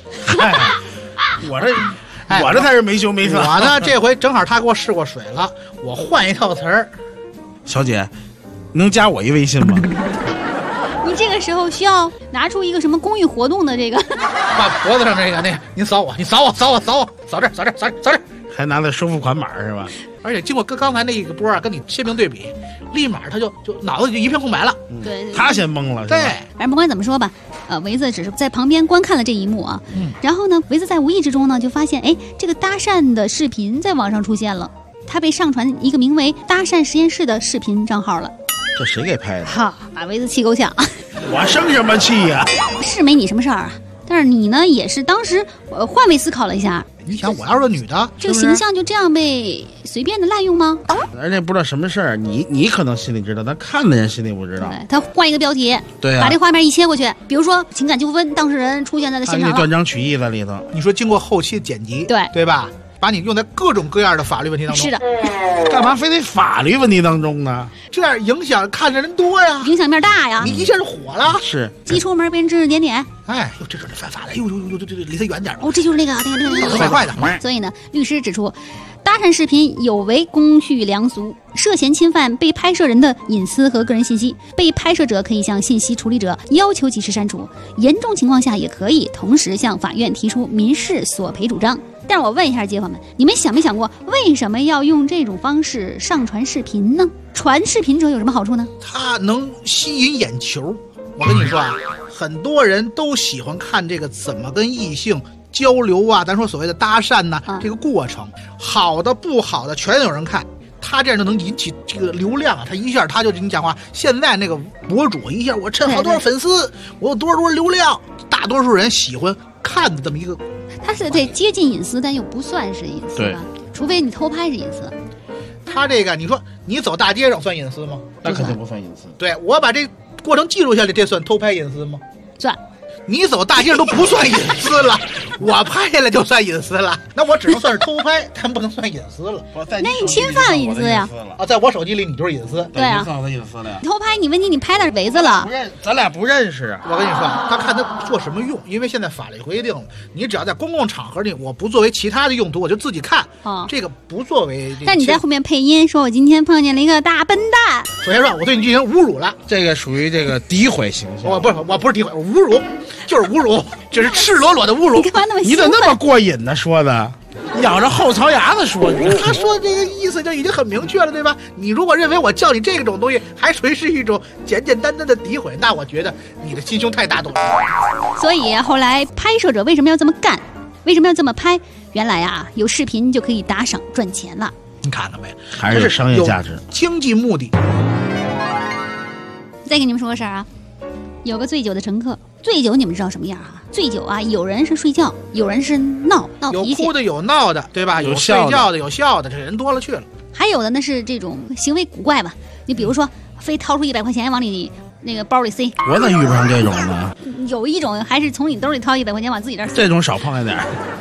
S15: 我这才是没羞没臊。
S4: 我呢，这回正好他给我试过水了，我换一套词儿。
S15: 小姐，能加我一微信吗？
S2: 你这个时候需要拿出一个什么公益活动的这个，
S4: 把脖子上这个您扫我，你扫我，扫这儿，
S15: 还拿的收付款码是吧？
S4: 而且经过刚才那一个波跟你鲜明对比，立马他就脑子就一片空白了。
S2: 对，
S15: 他先懵了。
S4: 对，
S2: 反正不管怎么说吧，维子只是在旁边观看了这一幕啊。然后呢，维子在无意之中呢就发现，这个搭讪的视频在网上出现了，他被上传一个名为“搭讪实验室”的视频账号了。
S15: 这谁给拍的？
S2: 哈，把维子气够呛。
S15: 我生什么气呀？
S2: 是没你什么事儿啊，但是你呢也是当时换位思考了一下。
S4: 你想，我要是个女的，
S2: 这个形象就这样被随便的滥用吗？
S15: 而且不知道什么事儿，你可能心里知道，但看的人心里不知道。
S2: 对，他换一个标题，
S15: 对
S2: 把这画面一切过去，比如说情感纠纷，当事人出现在现场了，
S15: 断章取义在里头。
S4: 你说经过后期剪辑，对吧？把你用在各种各样的法律问题当中。
S2: 是的，
S15: 干嘛非得法律问题当中呢？
S4: 这样影响看的人多呀，
S2: 影响面大呀。
S4: 你一下就火了，
S15: 是
S2: 一出门被人指指点点。
S4: 这犯法了，这离他远点。
S2: 这就是那个
S4: 坏的。
S2: 所以呢，律师指出，搭讪视频有违公序良俗，涉嫌侵犯被拍摄人的隐私和个人信息，被拍摄者可以向信息处理者要求及时删除，严重情况下也可以同时向法院提出民事索赔主张。但是我问一下街坊们，你们想没想过，为什么要用这种方式上传视频呢？传视频者有什么好处呢？
S4: 它能吸引眼球。我跟你说啊，很多人都喜欢看这个怎么跟异性交流啊，咱说所谓的搭讪呐，这个过程，好的不好的全有人看。他这样就能引起这个流量啊，他一下他就跟你讲话。现在那个博主一下，我趁好多粉丝，我有多少流量，大多数人喜欢看的这么一个。
S2: 他是对接近隐私，但又不算是隐私吧？除非你偷拍是隐私。
S4: 他这个，你说你走大街上算隐私吗？
S15: 那肯定不算隐私。
S4: 对，我把这过程记录下来，这算偷拍隐私吗？
S2: 算。
S4: 你走大街上都不算隐私了，我拍下来就算隐私了，那我只能算是偷拍，但不能算隐私了。
S2: 那你侵犯了隐私呀！
S4: 在我手机里你就是隐私。
S2: 对啊，
S15: 算隐私了呀。
S2: 偷拍你问题你拍到维子了，
S15: 咱俩不认识啊。
S4: 我跟你说，他看他做什么用，因为现在法律规定了，你只要在公共场合里，我不作为其他的用途，我就自己看，这个不作为。
S2: 但你在后面配音说，我今天碰见了一个大笨蛋。
S4: 首先说，我对你进行侮辱了，
S15: 这个属于这个诋毁形象。
S4: 我不是诋毁，我侮辱，就是侮辱。这是赤裸裸的侮辱！
S2: 你干嘛那么
S15: 你怎么那么过瘾呢？说的，咬着后槽牙子说。
S4: 他说这个意思就已经很明确了，对吧？你如果认为我叫你这种东西还属于是一种简简单单的诋毁，那我觉得你的心胸太大度了。
S2: 所以后来拍摄者为什么要这么干？为什么要这么拍？原来啊，有视频就可以打赏赚钱了。
S4: 你看到没？
S15: 还是商业价值，
S4: 经济目的。
S2: 再给你们说个事儿啊。有个醉酒的乘客，醉酒你们知道什么样啊？醉酒啊，有人是睡觉，有人是闹脾气，
S4: 有哭的有闹的，对吧？有睡觉的有笑的，这人多了去了。
S2: 还有的呢是这种行为古怪吧，你比如说非掏出100块钱往你那个包里塞。
S15: 我咋遇不上这种呢？
S2: 有一种还是从你兜里掏100块钱往自己这儿塞。
S15: 这种少碰一点。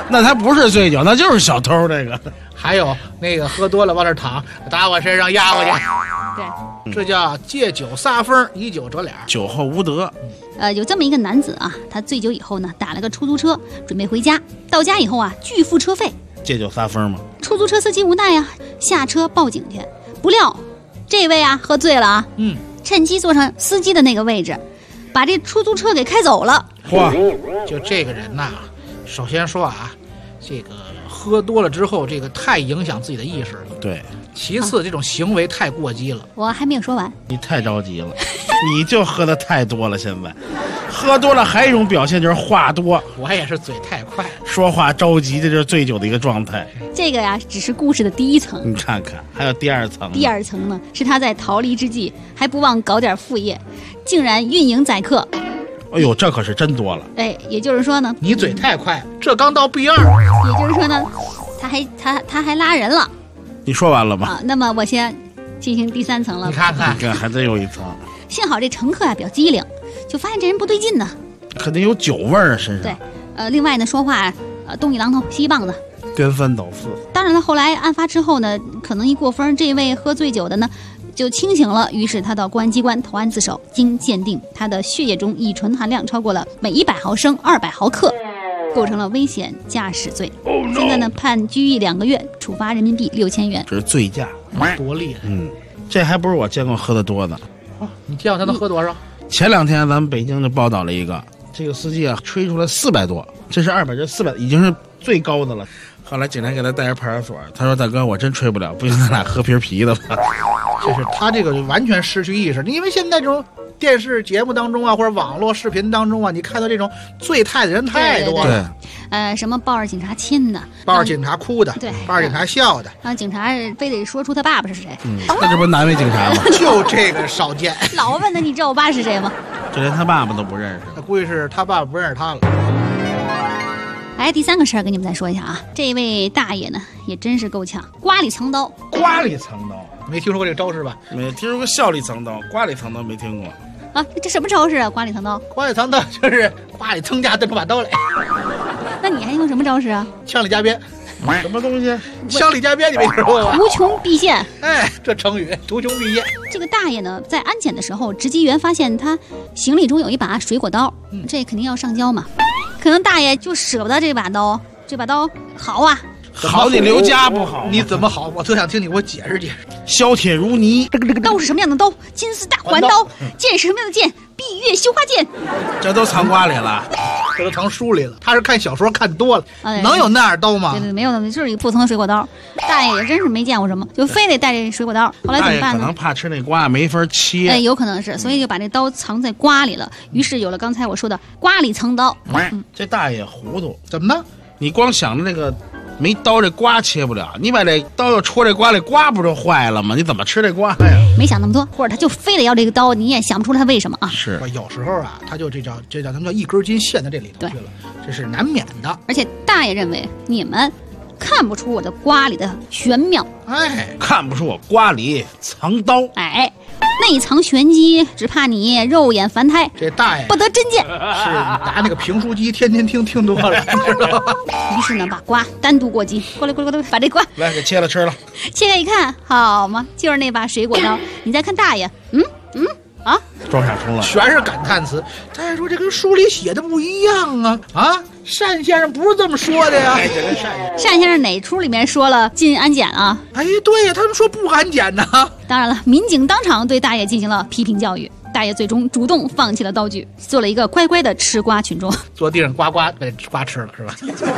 S15: 那他不是醉酒，那就是小偷。这个
S4: 还有那个喝多了往那躺，打我身上压过去。
S2: 对，
S4: 这叫借酒撒疯，以酒折脸，
S15: 酒后无德。
S2: 有这么一个男子啊，他醉酒以后呢，打了个出租车，准备回家。到家以后啊，拒付车费。
S15: 借酒撒疯吗？
S2: 出租车司机无奈啊，下车报警去。不料，这位啊喝醉了啊，趁机坐上司机的那个位置，把这出租车给开走了。
S4: 嚯，就这个人呐，首先说啊，这个喝多了之后，这个太影响自己的意识了。
S15: 对。
S4: 其次，这种行为太过激了。
S2: 我还没有说完。
S15: 你太着急了，你就喝的太多了。现在喝多了还有一种表现就是话多。
S4: 我也是嘴太快，
S15: 说话着急，这就是醉酒的一个状态。
S2: 这个呀，只是故事的第一层。
S15: 你看看，还有第二层。
S2: 第二层呢，是他在逃离之际还不忘搞点副业，竟然运营载客。
S15: 哎呦，这可是真多了。
S2: 哎，也就是说呢，
S4: 你嘴太快，这刚到 B2。
S2: 也就是说呢，他还拉人了。
S15: 你说完了吗？
S2: 啊，那么我先进行第三层了。
S4: 你看看，
S15: 还真有一层。
S2: 幸好这乘客啊比较机灵，就发现这人不对劲呢，
S15: 肯定有酒味儿啊身上。
S2: 对，另外呢，说话东一榔头西一棒子，
S15: 颠三倒四。
S2: 当然了，后来案发之后呢，可能一过风，这位喝醉酒的呢就清醒了，于是他到公安机关投案自首。经鉴定，他的血液中乙醇含量超过了每100毫升200毫克。构成了危险驾驶罪。现在呢，判拘役2个月，处罚人民币6000元。
S15: 这是醉驾，
S4: 多厉害！
S15: 这还不是我见过喝的多的。
S4: 你见过他能喝多少？
S15: 前2天咱们北京就报道了一个，这个司机啊吹出来400多，这是200，这400已经是最高的了。后来警察给他带着派出所，他说：“大哥，我真吹不了，不行，咱俩喝瓶啤的吧。”
S4: 就是他这个完全失去意识，因为现在这种电视节目当中啊，或者网络视频当中啊，你看到这种醉态的人太多了。
S2: 对，什么抱着警察亲的，
S4: 抱着警察哭的，
S2: 对，
S4: 抱着警察笑的，
S2: 让警察非得说出他爸爸是谁。
S15: 那这不是难为警察吗？
S4: 就这个少见。
S2: 老问他，你知道我爸是谁吗？
S15: 这连他爸爸都不认识，
S4: 那估计是他爸爸不认识他了。
S2: 哎，第3个事儿跟你们再说一下啊，这位大爷呢也真是够呛，瓜里藏刀。
S15: 瓜里藏刀，
S4: 没听说过这个招式吧？
S15: 没听说过笑里藏刀，瓜里藏刀没听过。
S2: 啊，这什么招式啊？瓜里藏刀？
S4: 瓜里藏刀就是瓜里腾家瞪出把刀来。
S2: 那你还用什么招式啊？
S4: 枪里加鞭。
S15: 什么东西？
S4: 枪里加鞭，你没听说过吧？
S2: 无穷必现。
S4: 哎，这成语无穷必现。
S2: 这个大爷呢，在安检的时候，值机员发现他行李中有一把水果刀，这肯定要上交嘛。可能大爷就舍不得这把刀，这把刀好啊，
S15: 好你刘家不好，
S4: 你怎么好？我特想听你给我解释解释。
S15: 削铁如泥，
S2: 这个刀是什么样的刀？金丝大环刀。剑是什么样的剑？闭月羞花剑。
S15: 这都藏瓜里了，
S4: 这都藏书里了。他是看小说看多了，能有那样刀吗？
S2: 对，没有，就是一个普通的水果刀。大爷也真是没见过什么，就非得带这水果刀。后来怎么办呢？
S15: 可能怕吃那瓜没法切。
S2: 哎，有可能是，所以就把这刀藏在瓜里了。于是有了刚才我说的瓜里藏刀。
S15: 这大爷糊涂，
S4: 怎么呢？
S15: 你光想着那个没刀，这瓜切不了，你把这刀要戳这瓜里，瓜不就坏了吗？你怎么吃这瓜呀？
S2: 没想那么多，或者他就非得要这个刀，你也想不出他为什么啊？
S15: 是，
S4: 有时候啊，他就这叫他们叫一根筋陷在这里头去了，这是难免的。
S2: 而且大爷认为你们看不出我的瓜里的玄妙，
S4: 哎，
S15: 看不出我瓜里藏刀，
S2: 哎。内藏玄机，只怕你肉眼凡胎。
S4: 这大爷
S2: 不得真见，是
S4: 拿那个评书机天天听多了，知道吗？
S2: 于是呢，把瓜单独过机，过来，把这瓜
S15: 来给切了吃了。
S2: 切开一看，好嘛，就是那把水果刀。你再看大爷，啊，
S15: 装傻充愣，
S4: 全是感叹词。再说这跟书里写的不一样啊！啊，单先生不是这么说的呀。
S15: 哎，这跟
S2: 单先生哪出里面说了进安检啊？
S4: 哎，对呀，他们说不安检呢。
S2: 当然了，民警当场对大爷进行了批评教育，大爷最终主动放弃了刀具，做了一个乖乖的吃瓜群众，
S4: 坐地上呱呱把瓜吃了，是吧？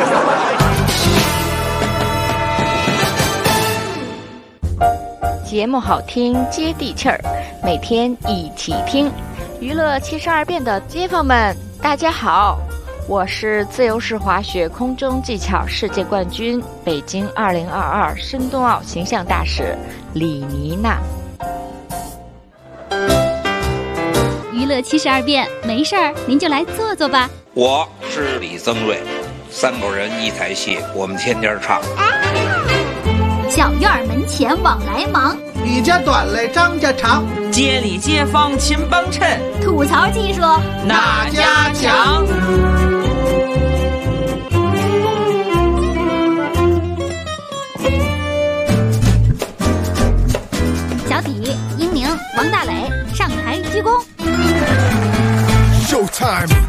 S16: 节目好听接地气儿，每天一起听。娱乐72变的街坊们，大家好，我是自由式滑雪空中技巧世界冠军、北京2022申冬奥形象大使李妮娜。
S7: 娱乐72变，没事儿您就来坐坐吧。
S17: 我是李增瑞，3口人一台戏，我们天天唱。
S7: 小院门前往来忙，
S4: 李家短来张家长，
S3: 街里街坊勤帮衬，
S7: 吐槽技术
S3: 哪家强？
S10: Army。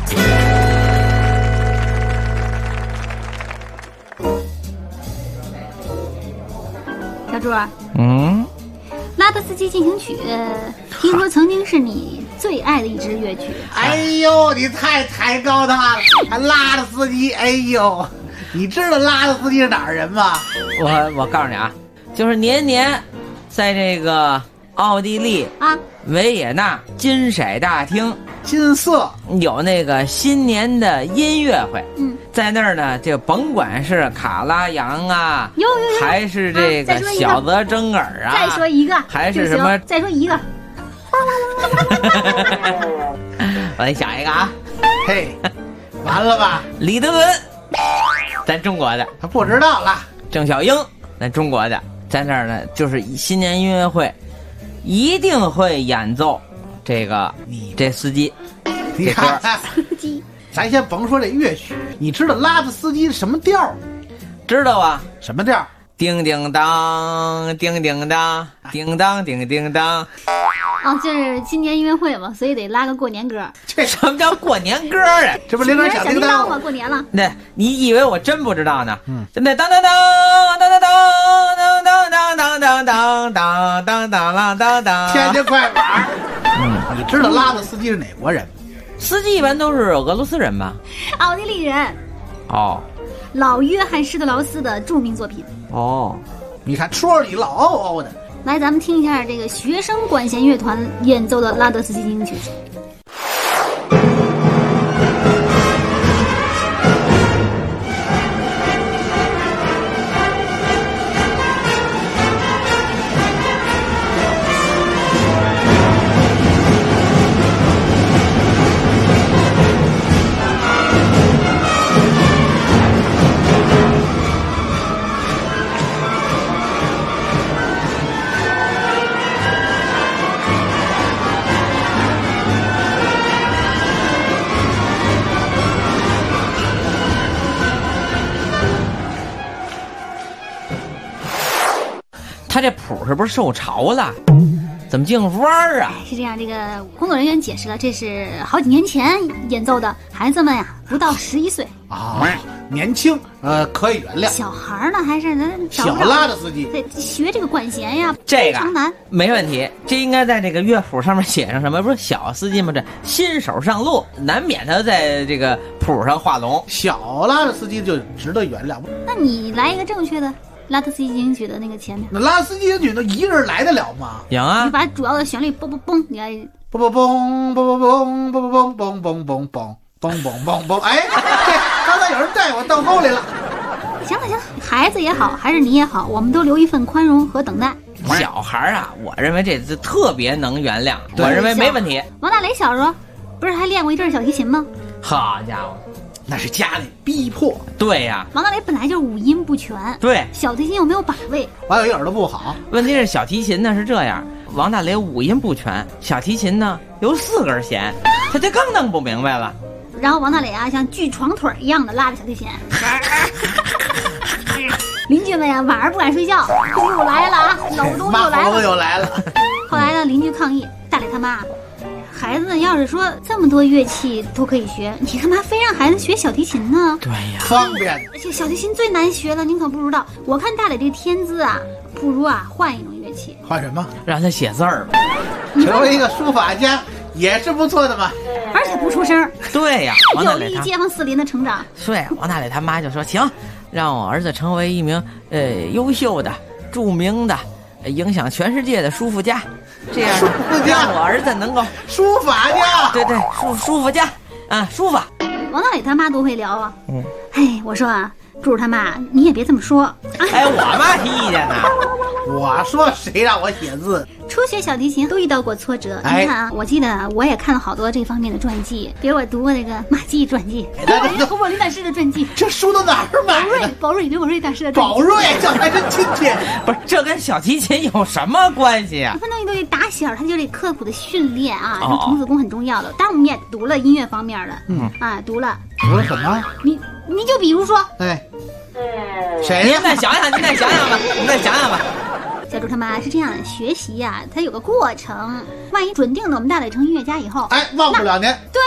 S2: 小猪，
S7: 拉德斯基进行曲，听说曾经是你最爱的一支乐曲。
S4: 哎呦，你太抬高他了，还拉德斯基。哎呦，你知道拉德斯基是哪儿人吗？
S3: 我告诉你啊，就是年年在这个奥地利维也纳金色大厅
S4: 金色
S3: 有那个新年的音乐会。在那儿呢，就甭管是卡拉扬啊，还是这个小泽征尔啊，
S2: 再说一个，
S3: 还是什么？
S2: 再说一个。
S3: 我再想一个啊，
S4: 嘿，完了吧？
S3: 李德文，咱中国的，
S4: 他不知道了。
S3: 郑小英，咱中国的，在那儿呢，就是新年音乐会，一定会演奏这司机，
S4: 你看司机。咱先甭说这乐曲，你知道拉德斯基什么调？
S3: 知道啊，
S4: 什么调？
S3: 叮叮当，叮叮当，叮当叮叮当。
S2: 就是新年音乐会嘛，所以得拉个过年歌。
S3: 这什么叫过年歌啊？
S4: 这不铃铛
S2: 小叮当吗？过年了。
S3: 对，你以为我真不知道呢？真的当当当当当当当当当当当当当当当当，
S4: 天天快板。你知道拉德斯基是哪国人？
S3: 司机一般都是俄罗斯人吧？
S2: 奥地利人。老约翰施特劳斯的著名作品。
S4: 你看说你老嗷嗷的。
S2: 来，咱们听一下这个学生管弦乐团演奏的拉德斯基进行曲。
S3: 他这谱是不是受潮了？怎么净弯啊？
S2: 是这样，这个工作人员解释了，这是好几年前演奏的，孩子们呀不到11岁
S4: 年轻，可以原谅。
S2: 小孩呢还是
S4: 小拉德斯基
S2: 得学这个管弦呀，
S3: 这个
S2: 非常难。
S3: 没问题，这应该在这个乐谱上面写上什么？不是小司机吗？这新手上路，难免他在这个谱上画龙。
S4: 小拉德斯基就值得原谅。
S2: 那你来一个正确的。拉德斯基进行曲的那个前面，
S4: 那拉德斯基进行曲，那一个人来得了吗？
S3: 行啊！
S2: 你把主要的旋律嘣嘣嘣，你来
S4: 嘣嘣嘣嘣嘣嘣嘣嘣嘣嘣嘣嘣嘣嘣嘣嘣，哎，刚才有人带我倒沟里了。
S2: 行了，孩子也好，还是你也好，我们都留一份宽容和等待。
S3: 小孩啊，我认为这次特别能原谅，我认为没问题。
S2: 王大雷小时候不是还练过一阵小提琴吗？
S3: 好家伙！
S4: 那是家里逼迫。
S3: 对呀，
S2: 王大雷本来就是五音不全，
S3: 对，
S2: 小提琴又没有把位，
S4: 王小一耳朵不好。
S3: 问题是小提琴呢是这样，王大雷五音不全，小提琴呢有4根弦，他就更弄不明白了。
S2: 然后王大雷啊，像锯床腿一样的拉着小提琴，邻居们呀晚上不敢睡觉，又来了啊，老东又来了。后来呢，邻居抗议，大雷他妈。孩子要是说这么多乐器都可以学，你干嘛非让孩子学小提琴呢？
S3: 对呀，
S4: 方便。
S2: 而且小提琴最难学了，您可不知道。我看大磊这天资啊，不如啊换一种乐器。
S4: 换什么？
S3: 让他写字儿吧，
S4: 成为一个书法家也是不错的嘛。
S2: 而且不出声。
S3: 对呀，
S2: 有利于街坊四邻的成长。
S3: 对，王大磊他妈就说行，让我儿子成为一名优秀的、著名的、影响全世界的书法家。这样让我儿子能够
S4: 书法家，
S3: 对，书法家啊，书法。
S2: 王大磊他妈多会聊啊！哎，我说啊，柱他妈，你也别这么说。
S3: 哎，我妈提意见呢。
S4: 我说谁让我写字？
S2: 初学小提琴都遇到过挫折。你看啊，我记得我也看了好多这方面的传记，比如我读过那个马季传记，侯宝林大师的传记。
S4: 这书都哪儿买的？
S2: 宝瑞刘宝瑞大师的传记。
S4: 宝瑞，这还真亲切。
S3: 不是，这跟小提琴有什么关系啊？
S2: 这东西都得打小他就得刻苦的训练啊，这童子功很重要的。当然我们也读了音乐方面的，读了
S4: 什么？
S2: 你就比如说，
S4: 谁？
S3: 您再想想吧。
S2: 小猪他妈是这样，学习呀，它有个过程。万一准定的我们大磊成音乐家以后，
S4: 忘不了您。
S2: 对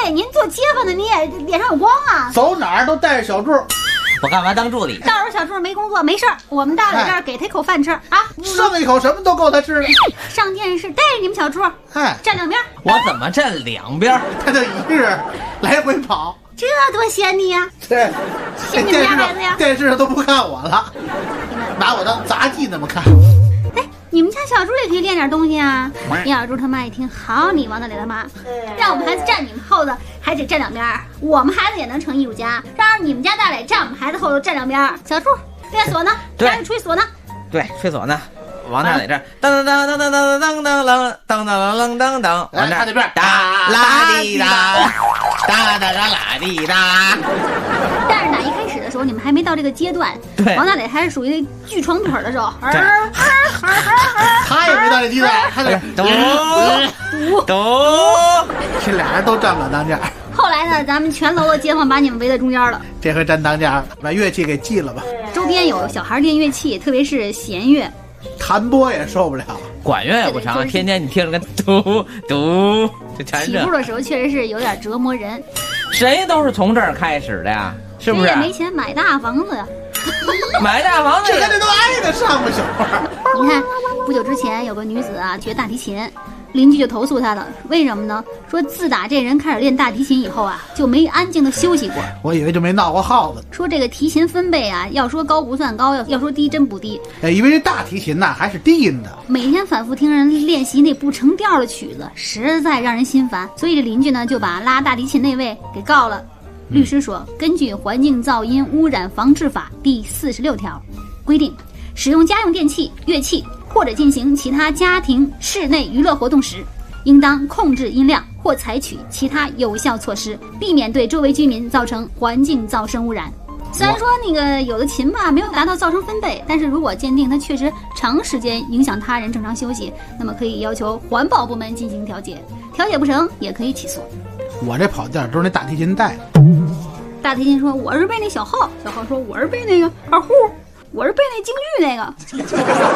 S2: 对，您做街坊的，你也脸上有光啊。
S4: 走哪儿都带着小柱。
S3: 我干嘛当助理？
S2: 到时候小柱没工作没事儿，我们大磊这儿给他一口饭吃啊，
S4: 剩一口什么都够他吃的。
S2: 上电视带着你们小柱，站两边。
S3: 我怎么站两边？
S4: 他就一个人来回跑，
S2: 这多嫌你呀！
S4: 对，
S2: 嫌你们家孩子呀？
S4: 电视上都不看我了，拿我当杂技那么看。
S2: 哎，你们家小猪也可以练点东西啊！小猪他妈一听，好你王大磊他妈，让我们孩子站你们后头，还得站两边。我们孩子也能成艺术家，让你们家大磊站我们孩子后头站两边。小猪练唢呐，赶紧吹唢呐。
S3: 对，吹唢呐。王大磊这儿当当当当当当当当当当当当当，
S4: 往他那边
S3: 哒啦滴哒，哒哒啦啦滴哒。
S2: 但是呢，一开始的时候你们还没到这个阶段，
S3: 对，
S2: 王大磊还是属于锯床腿的时候，
S4: 他也没到这阶段，他得
S3: 嘟，
S4: 这俩人都站不了当家。
S2: 后来呢，咱们全楼的街坊把你们围在中间了，
S4: 这回站当家，把乐器给记了吧。
S2: 周边有小孩练乐器，特别是弦乐。
S4: 弹拨也受不了，
S3: 管乐也不成，天天你听着跟嘟嘟，就全是。
S2: 起步的时候确实是有点折磨人，
S3: 谁都是从这儿开始的呀，是不是？
S2: 谁也没钱买大房子呀，
S3: 买大房子，
S4: 这都挨得上不小孩。
S2: 你看，不久之前有个女子啊学大提琴，邻居就投诉她了，为什么呢？说自打这人开始练大提琴以后啊，就没安静的休息过。
S4: 我以为就没闹过耗子。
S2: 说这个提琴分贝啊，要说高不算高，要说低真不低。
S4: 因为这大提琴呐还是低音的，
S2: 每天反复听人练习那不成调的曲子，实在让人心烦。所以这邻居呢就把拉大提琴那位给告了。律师说，根据《环境噪音污染防治法》第46条规定，使用家用电器、乐器或者进行其他家庭室内娱乐活动时，应当控制音量或采取其他有效措施，避免对周围居民造成环境噪声污染。虽然说那个有的琴吧没有达到噪声分贝，但是如果鉴定它确实长时间影响他人正常休息，那么可以要求环保部门进行调解，调解不成也可以起诉。
S4: 我这跑调都是那大提琴带的。
S2: 大提琴说我是背那小号，小号说我是背那个二胡，我是背那京剧那个。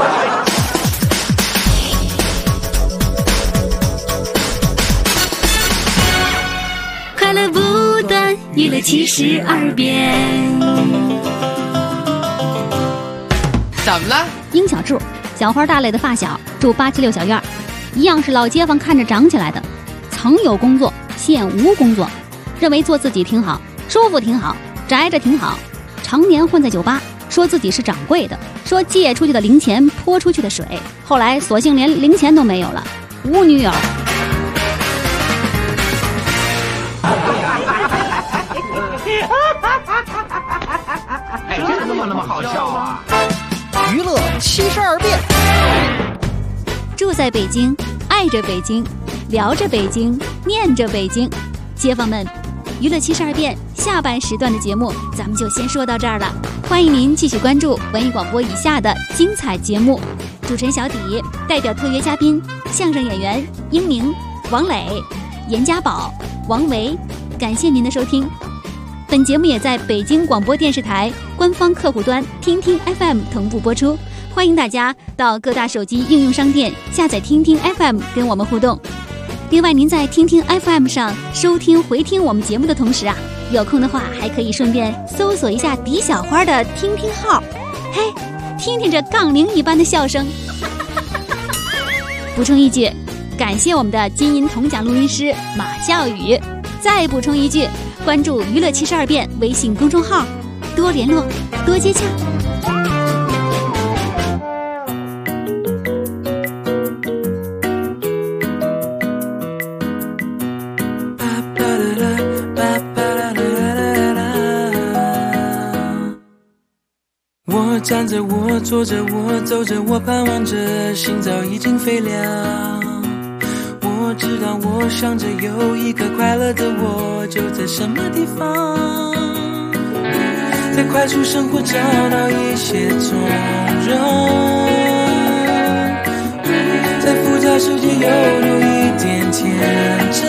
S7: 快乐不断，娱乐72变。
S3: 怎么了？
S2: 殷小柱，小花大磊的发小，住876小院，一样是老街坊看着长起来的，曾有工作，现无工作，认为做自己挺好，舒服挺好，宅着挺好，常年混在酒吧，说自己是掌柜的，说借出去的零钱泼出去的水，后来索性连零钱都没有了，无女友。
S1: 哎，这怎么那么好笑啊？
S5: 娱乐72变。
S2: 住在北京，爱着北京，聊着北京，念着北京，街坊们，娱乐72变下半时段的节目咱们就先说到这儿了，欢迎您继续关注文艺广播以下的精彩节目。主持人小底代表特约嘉宾相声演员英宁、王磊、严家宝、王维，感谢您的收听。本节目也在北京广播电视台官方客户端听听 FM 同步播出，欢迎大家到各大手机应用商店下载听听 FM 跟我们互动。另外，您在听听 FM 上收听回听我们节目的同时啊，有空的话还可以顺便搜索一下李小花的听听号，嘿，听听这杠铃一般的笑声。补充一句，感谢我们的金银铜奖录音师马笑宇。再补充一句，关注娱乐72变微信公众号，多联络，多接洽。
S10: 我站着，我坐着，我走着，我盼望着，心早已经飞了。我知道，我想着，有一个快乐的我，就在什么地方，在快速生活找到一些从容，在复杂世界犹有一点天真。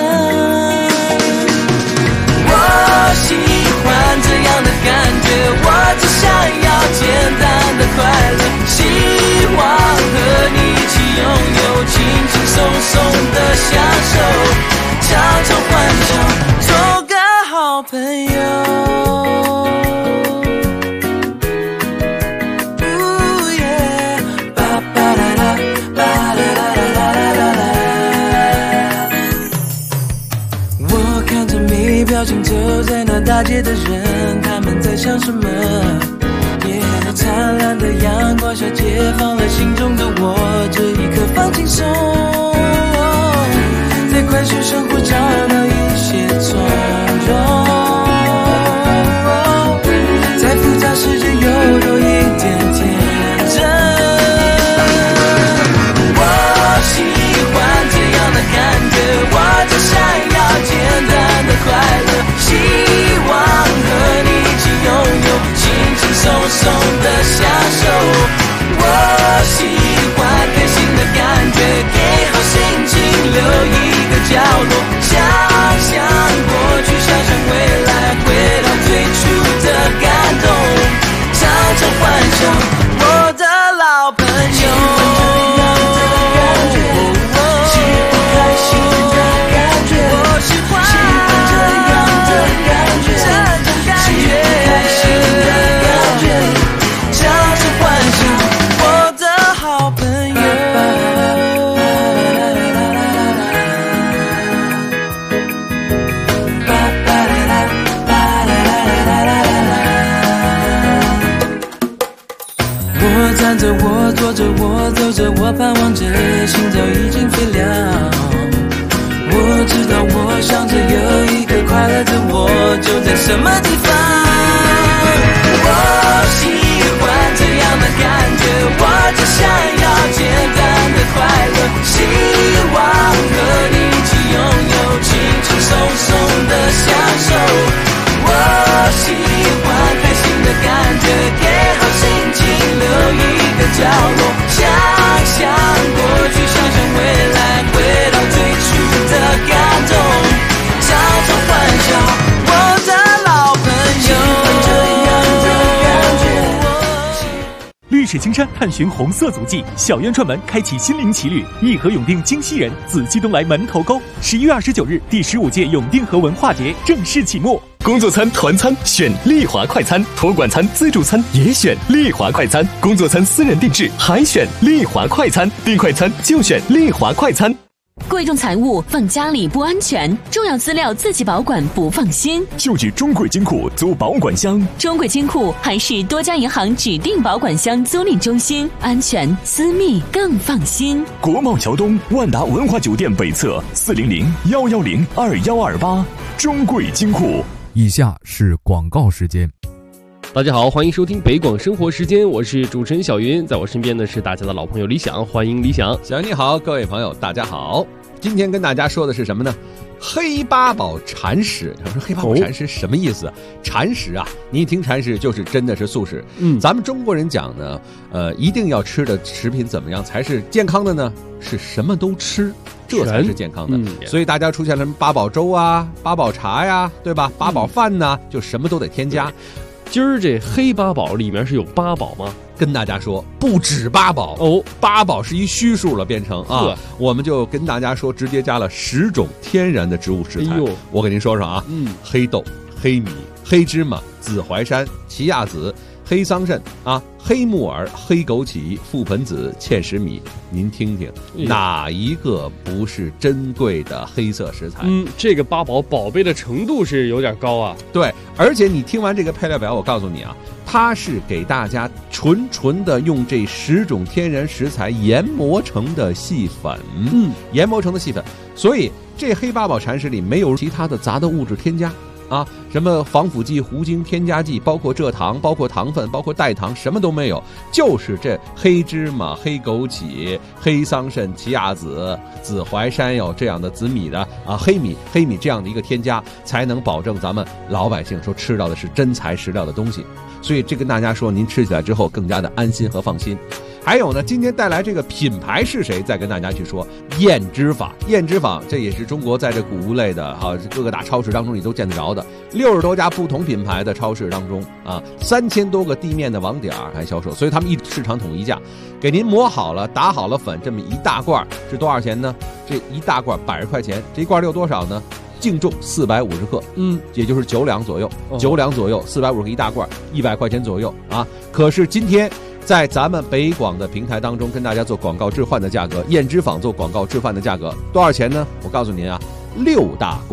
S10: 我喜欢这样的感觉，我只想要简单的快乐，希望和你一起拥有轻轻松松的享受，常常欢笑。
S1: 看着没表情走在那大街的人，他们在想什么？灿烂的阳光下解放了心中的我，这一刻放轻松，在快速生活找到一些从容，在复杂世界又多一点天真。我喜欢这样的感觉，我只想要简单的快乐，希望和你一起拥有轻轻松松的享受。我喜欢开心的感觉，给好心情留一个角落，想象过去，想象未来，回到最初的感动，常常幻想我的老朋友。站着我，坐着我，走着我，盼望着，心早已经飞了。我知道我想着有一个快乐的我，就在什么地方。我喜欢这样的感觉，我只想要简单的快乐，希望和你一起拥有轻轻松松的享受。我喜欢开心的感觉，给好心情留一个角落，想象过去，想象未来，回到最初的感动，常常幻想我的老朋友。
S12: 绿水青山探寻红色足迹，小渊串门开启心灵奇旅，义和永定京西人，紫气东来门头沟。11月29日，第15届永定河文化节正式启幕。工作餐、团餐选丽华快餐，托管餐、自助餐也选丽华快餐，工作餐私人定制还选丽华快餐，订快餐就选丽华快餐。
S11: 贵重财物放家里不安全，重要资料自己保管不放心，
S9: 就去中贵金库租保管箱。
S11: 中贵金库还是多家银行指定保管箱租赁中心，安全私密更放心。
S9: 国贸桥东万达文华酒店北侧400-110-2128，中贵金库。
S18: 以下是广告时间。
S19: 大家好，欢迎收听北广生活时间，我是主持人小云，在我身边的是大家的老朋友李想，欢迎李想。
S20: 小云你好，各位朋友大家好。今天跟大家说的是什么呢？黑八宝禅食。他说黑八宝禅食什么意思？禅食啊，你一听禅食就是真的是素食。咱们中国人讲呢，一定要吃的食品怎么样才是健康的呢？是什么都吃，这才是健康的。所以大家出现了什么八宝粥啊、八宝茶呀，对吧？八宝饭呐，就什么都得添加。
S19: 今儿这黑八宝里面是有八宝吗？
S20: 跟大家说不止八宝哦，八宝是一虚数了，变成啊，我们就跟大家说，直接加了10种天然的植物食材。我给您说说啊，黑豆、黑米、黑芝麻、紫淮山、奇亚籽、黑桑葚啊，黑木耳、黑枸杞、覆盆子、芡实米，您听听，哪一个不是珍贵的黑色食材？
S19: 这个八宝宝贝的程度是有点高啊。
S20: 对，而且你听完这个配料表，我告诉你啊，它是给大家纯的用这10种天然食材研磨成的细粉，研磨成的细粉，所以这黑八宝禅食里没有其他的杂的物质添加。啊，什么防腐剂、糊精、添加剂，包括蔗糖、包括糖分、包括代糖，什么都没有，就是这黑芝麻、黑枸杞、黑桑葚、奇亚籽、紫淮山有这样的紫米的啊，黑米这样的一个添加，才能保证咱们老百姓说吃到的是真材实料的东西。所以这跟大家说，您吃起来之后更加的安心和放心。还有呢，今天带来这个品牌是谁？再跟大家去说燕之坊。燕之坊这也是中国在这谷物类的各个大超市当中你都见得着的，60多家不同品牌的超市当中啊，3000多个地面的网点来销售，所以他们一市场统一价，给您磨好了、打好了粉，这么一大罐是多少钱呢？这一大罐80块钱，这一罐有多少呢？净重450克，也就是9两左右，9两左右，450克一大罐，100块钱左右啊。可是今天在咱们北广的平台当中跟大家做广告置换的价格，燕之坊做广告置换的价格多少钱呢？我告诉您啊，6大罐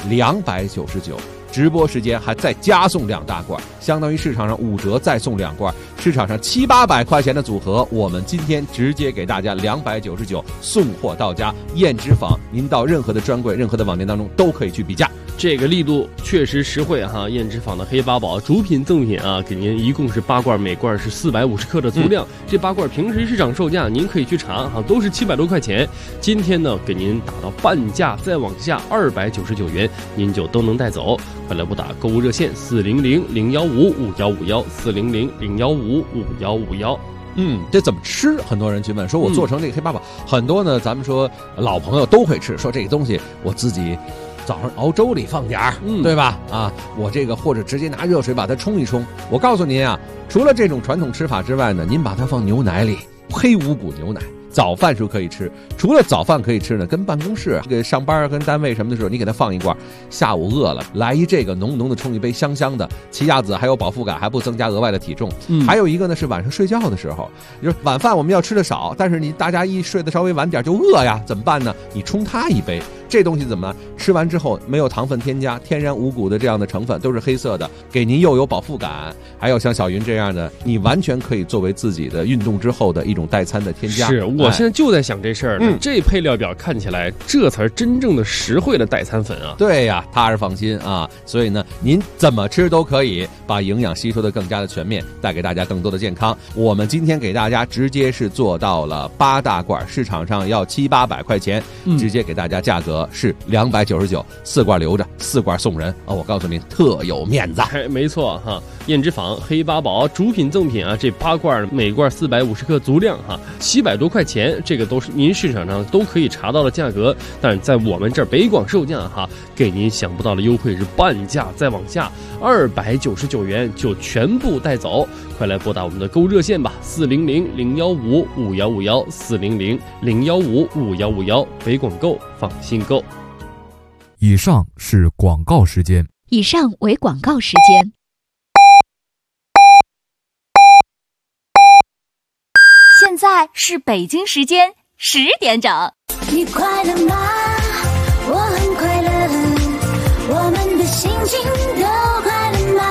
S20: 299，直播时间还再加送2大罐，相当于市场上5折再送2罐，市场上700-800块钱的组合，我们今天直接给大家299送货到家。燕之坊，您到任何的专柜、任何的网店当中都可以去比价。
S19: 这个力度确实实惠哈！燕之坊的黑八宝主品赠品啊，给您一共是8罐，每罐是450克的足量。这8罐平时市场售价您可以去查哈，都是700多块钱。今天呢，给您打到半价，再往下299元，您就都能带走。快来拨打购物热线400-015-5151，400-015-5151。
S20: 这怎么吃？很多人去问，说我做成这个黑八宝，很多呢，咱们说老朋友都会吃，说这个东西我自己早上熬粥里放点儿，对吧？啊，我这个或者直接拿热水把它冲一冲。我告诉您啊，除了这种传统吃法之外呢，您把它放牛奶里，黑五谷牛奶。早饭时候可以吃，除了早饭可以吃呢，跟办公室、跟上班、跟单位什么的时候，你给它放一罐，下午饿了来一这个浓浓的冲一杯，香香的，奇亚籽还有饱腹感，还不增加额外的体重。还有一个呢是晚上睡觉的时候，就是晚饭我们要吃的少，但是大家一睡得稍微晚点就饿呀，怎么办呢？你冲它一杯。这东西怎么了？吃完之后没有糖分添加，天然五谷的这样的成分都是黑色的，给您又有饱腹感，还有像小云这样的，你完全可以作为自己的运动之后的一种代餐的添加。
S19: 是我现在就在想这事儿呢，这配料表看起来这才是真正的实惠的代餐粉啊！
S20: 对呀，踏实放心啊！所以呢，您怎么吃都可以，把营养吸收的更加的全面，带给大家更多的健康。我们今天给大家直接是做到了8大罐，市场上要700-800块钱，直接给大家价格是299，4罐留着，4罐送人啊！我告诉您，特有面子。
S19: 没错哈，燕之坊黑八宝主品赠品啊，这8罐每罐450克足量哈，700多块钱，这个都是您市场上都可以查到的价格，但是在我们这儿北广售价哈，给您想不到的优惠是半价，再往下299元就全部带走。快来拨打我们的购物热线吧，400-015-5151，400-015-5151，北广购放心购。
S18: 以上是广告时间。
S7: 以上为广告时间。现在是北京时间10点整。
S21: 你快乐吗？我很快乐，我们的心情都快乐吗？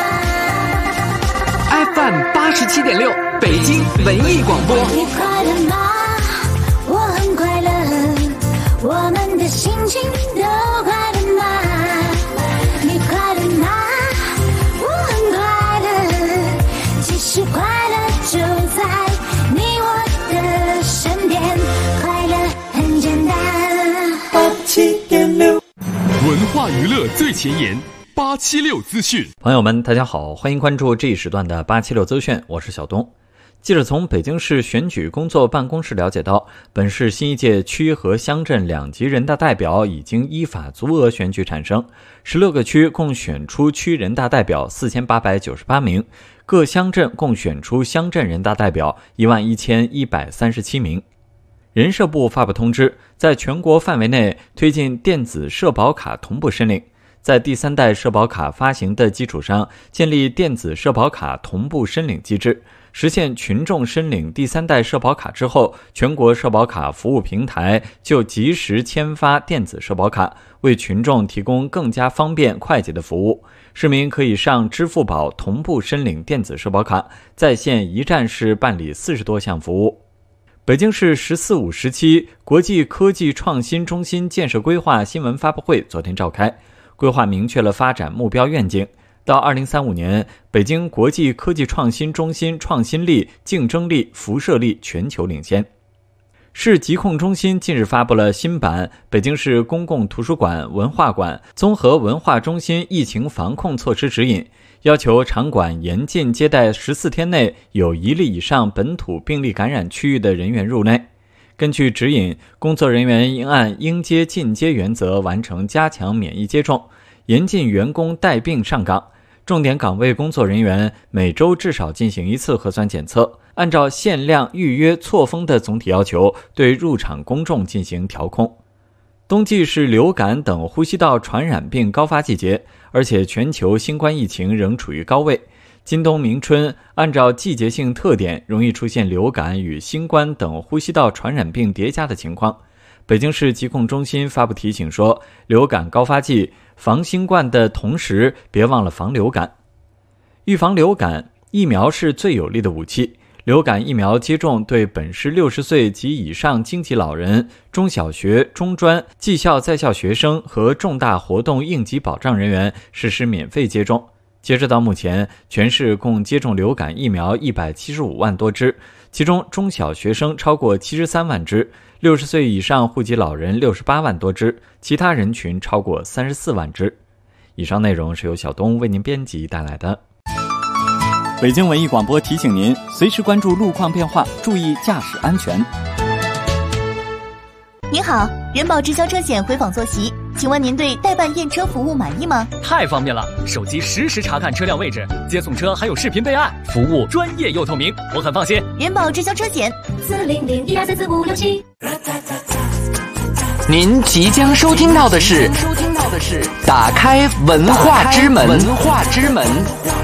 S6: FM 87.6，北京文艺广播。
S21: 你快乐吗？我很快乐，我们的心情都快乐吗？你快乐吗？我很快乐，其实快乐就在你我的身边，快乐很简单。87.6，
S12: 文化娱乐最前沿，876资讯。
S22: 朋友们，大家好，欢迎关注这一时段的876资讯，我是小东。记者从北京市选举工作办公室了解到，本市新一届区和乡镇2级人大代表已经依法足额选举产生，16个区共选出区人大代表4898名，各乡镇共选出乡镇人大代表11137名。人社部发布通知，在全国范围内推进电子社保卡同步申领，在第3代社保卡发行的基础上，建立电子社保卡同步申领机制，实现群众申领第3代社保卡之后，全国社保卡服务平台就及时签发电子社保卡，为群众提供更加方便快捷的服务。市民可以上支付宝同步申领电子社保卡，在线一站式办理40多项服务。北京市“14五”时期国际科技创新中心建设规划新闻发布会昨天召开，规划明确了发展目标愿景。到2035年，北京国际科技创新中心创新力、竞争力、辐射力全球领先。市疾控中心近日发布了新版《北京市公共图书馆、文化馆、综合文化中心疫情防控措施指引》，要求场馆严禁接待14天内有1例以上本土病例感染区域的人员入内。根据指引，工作人员应按应接尽接原则完成加强免疫接种，严禁员工带病上岗。重点岗位工作人员每周至少进行1次核酸检测，按照限量、预约、错峰的总体要求，对入场公众进行调控。冬季是流感等呼吸道传染病高发季节，而且全球新冠疫情仍处于高位。今冬明春按照季节性特点，容易出现流感与新冠等呼吸道传染病叠加的情况。北京市疾控中心发布提醒说，流感高发季， 防新冠的同时，别忘了防流感。预防流感，疫苗是最有力的武器。流感疫苗接种对本市60岁及以上经济老人、中小学、中专、技校在校学生和重大活动应急保障人员实施免费接种。截止到目前，全市共接种流感疫苗175万多支，其中中小学生超过73万支，60岁以上户籍老人68万多支，其他人群超过34万支。以上内容是由小东为您编辑带来的。
S8: 北京文艺广播提醒您，随时关注路况变化，注意驾驶安全。
S13: 您好，人保直销车险回访坐席，请问您对代办验车服务满意吗？
S14: 太方便了，手机实时查看车辆位置，接送车还有视频备案，服务专业又透明，我很放心。
S13: 人保直销车险40012344567。
S6: 您即将收听到的是打开文化之门。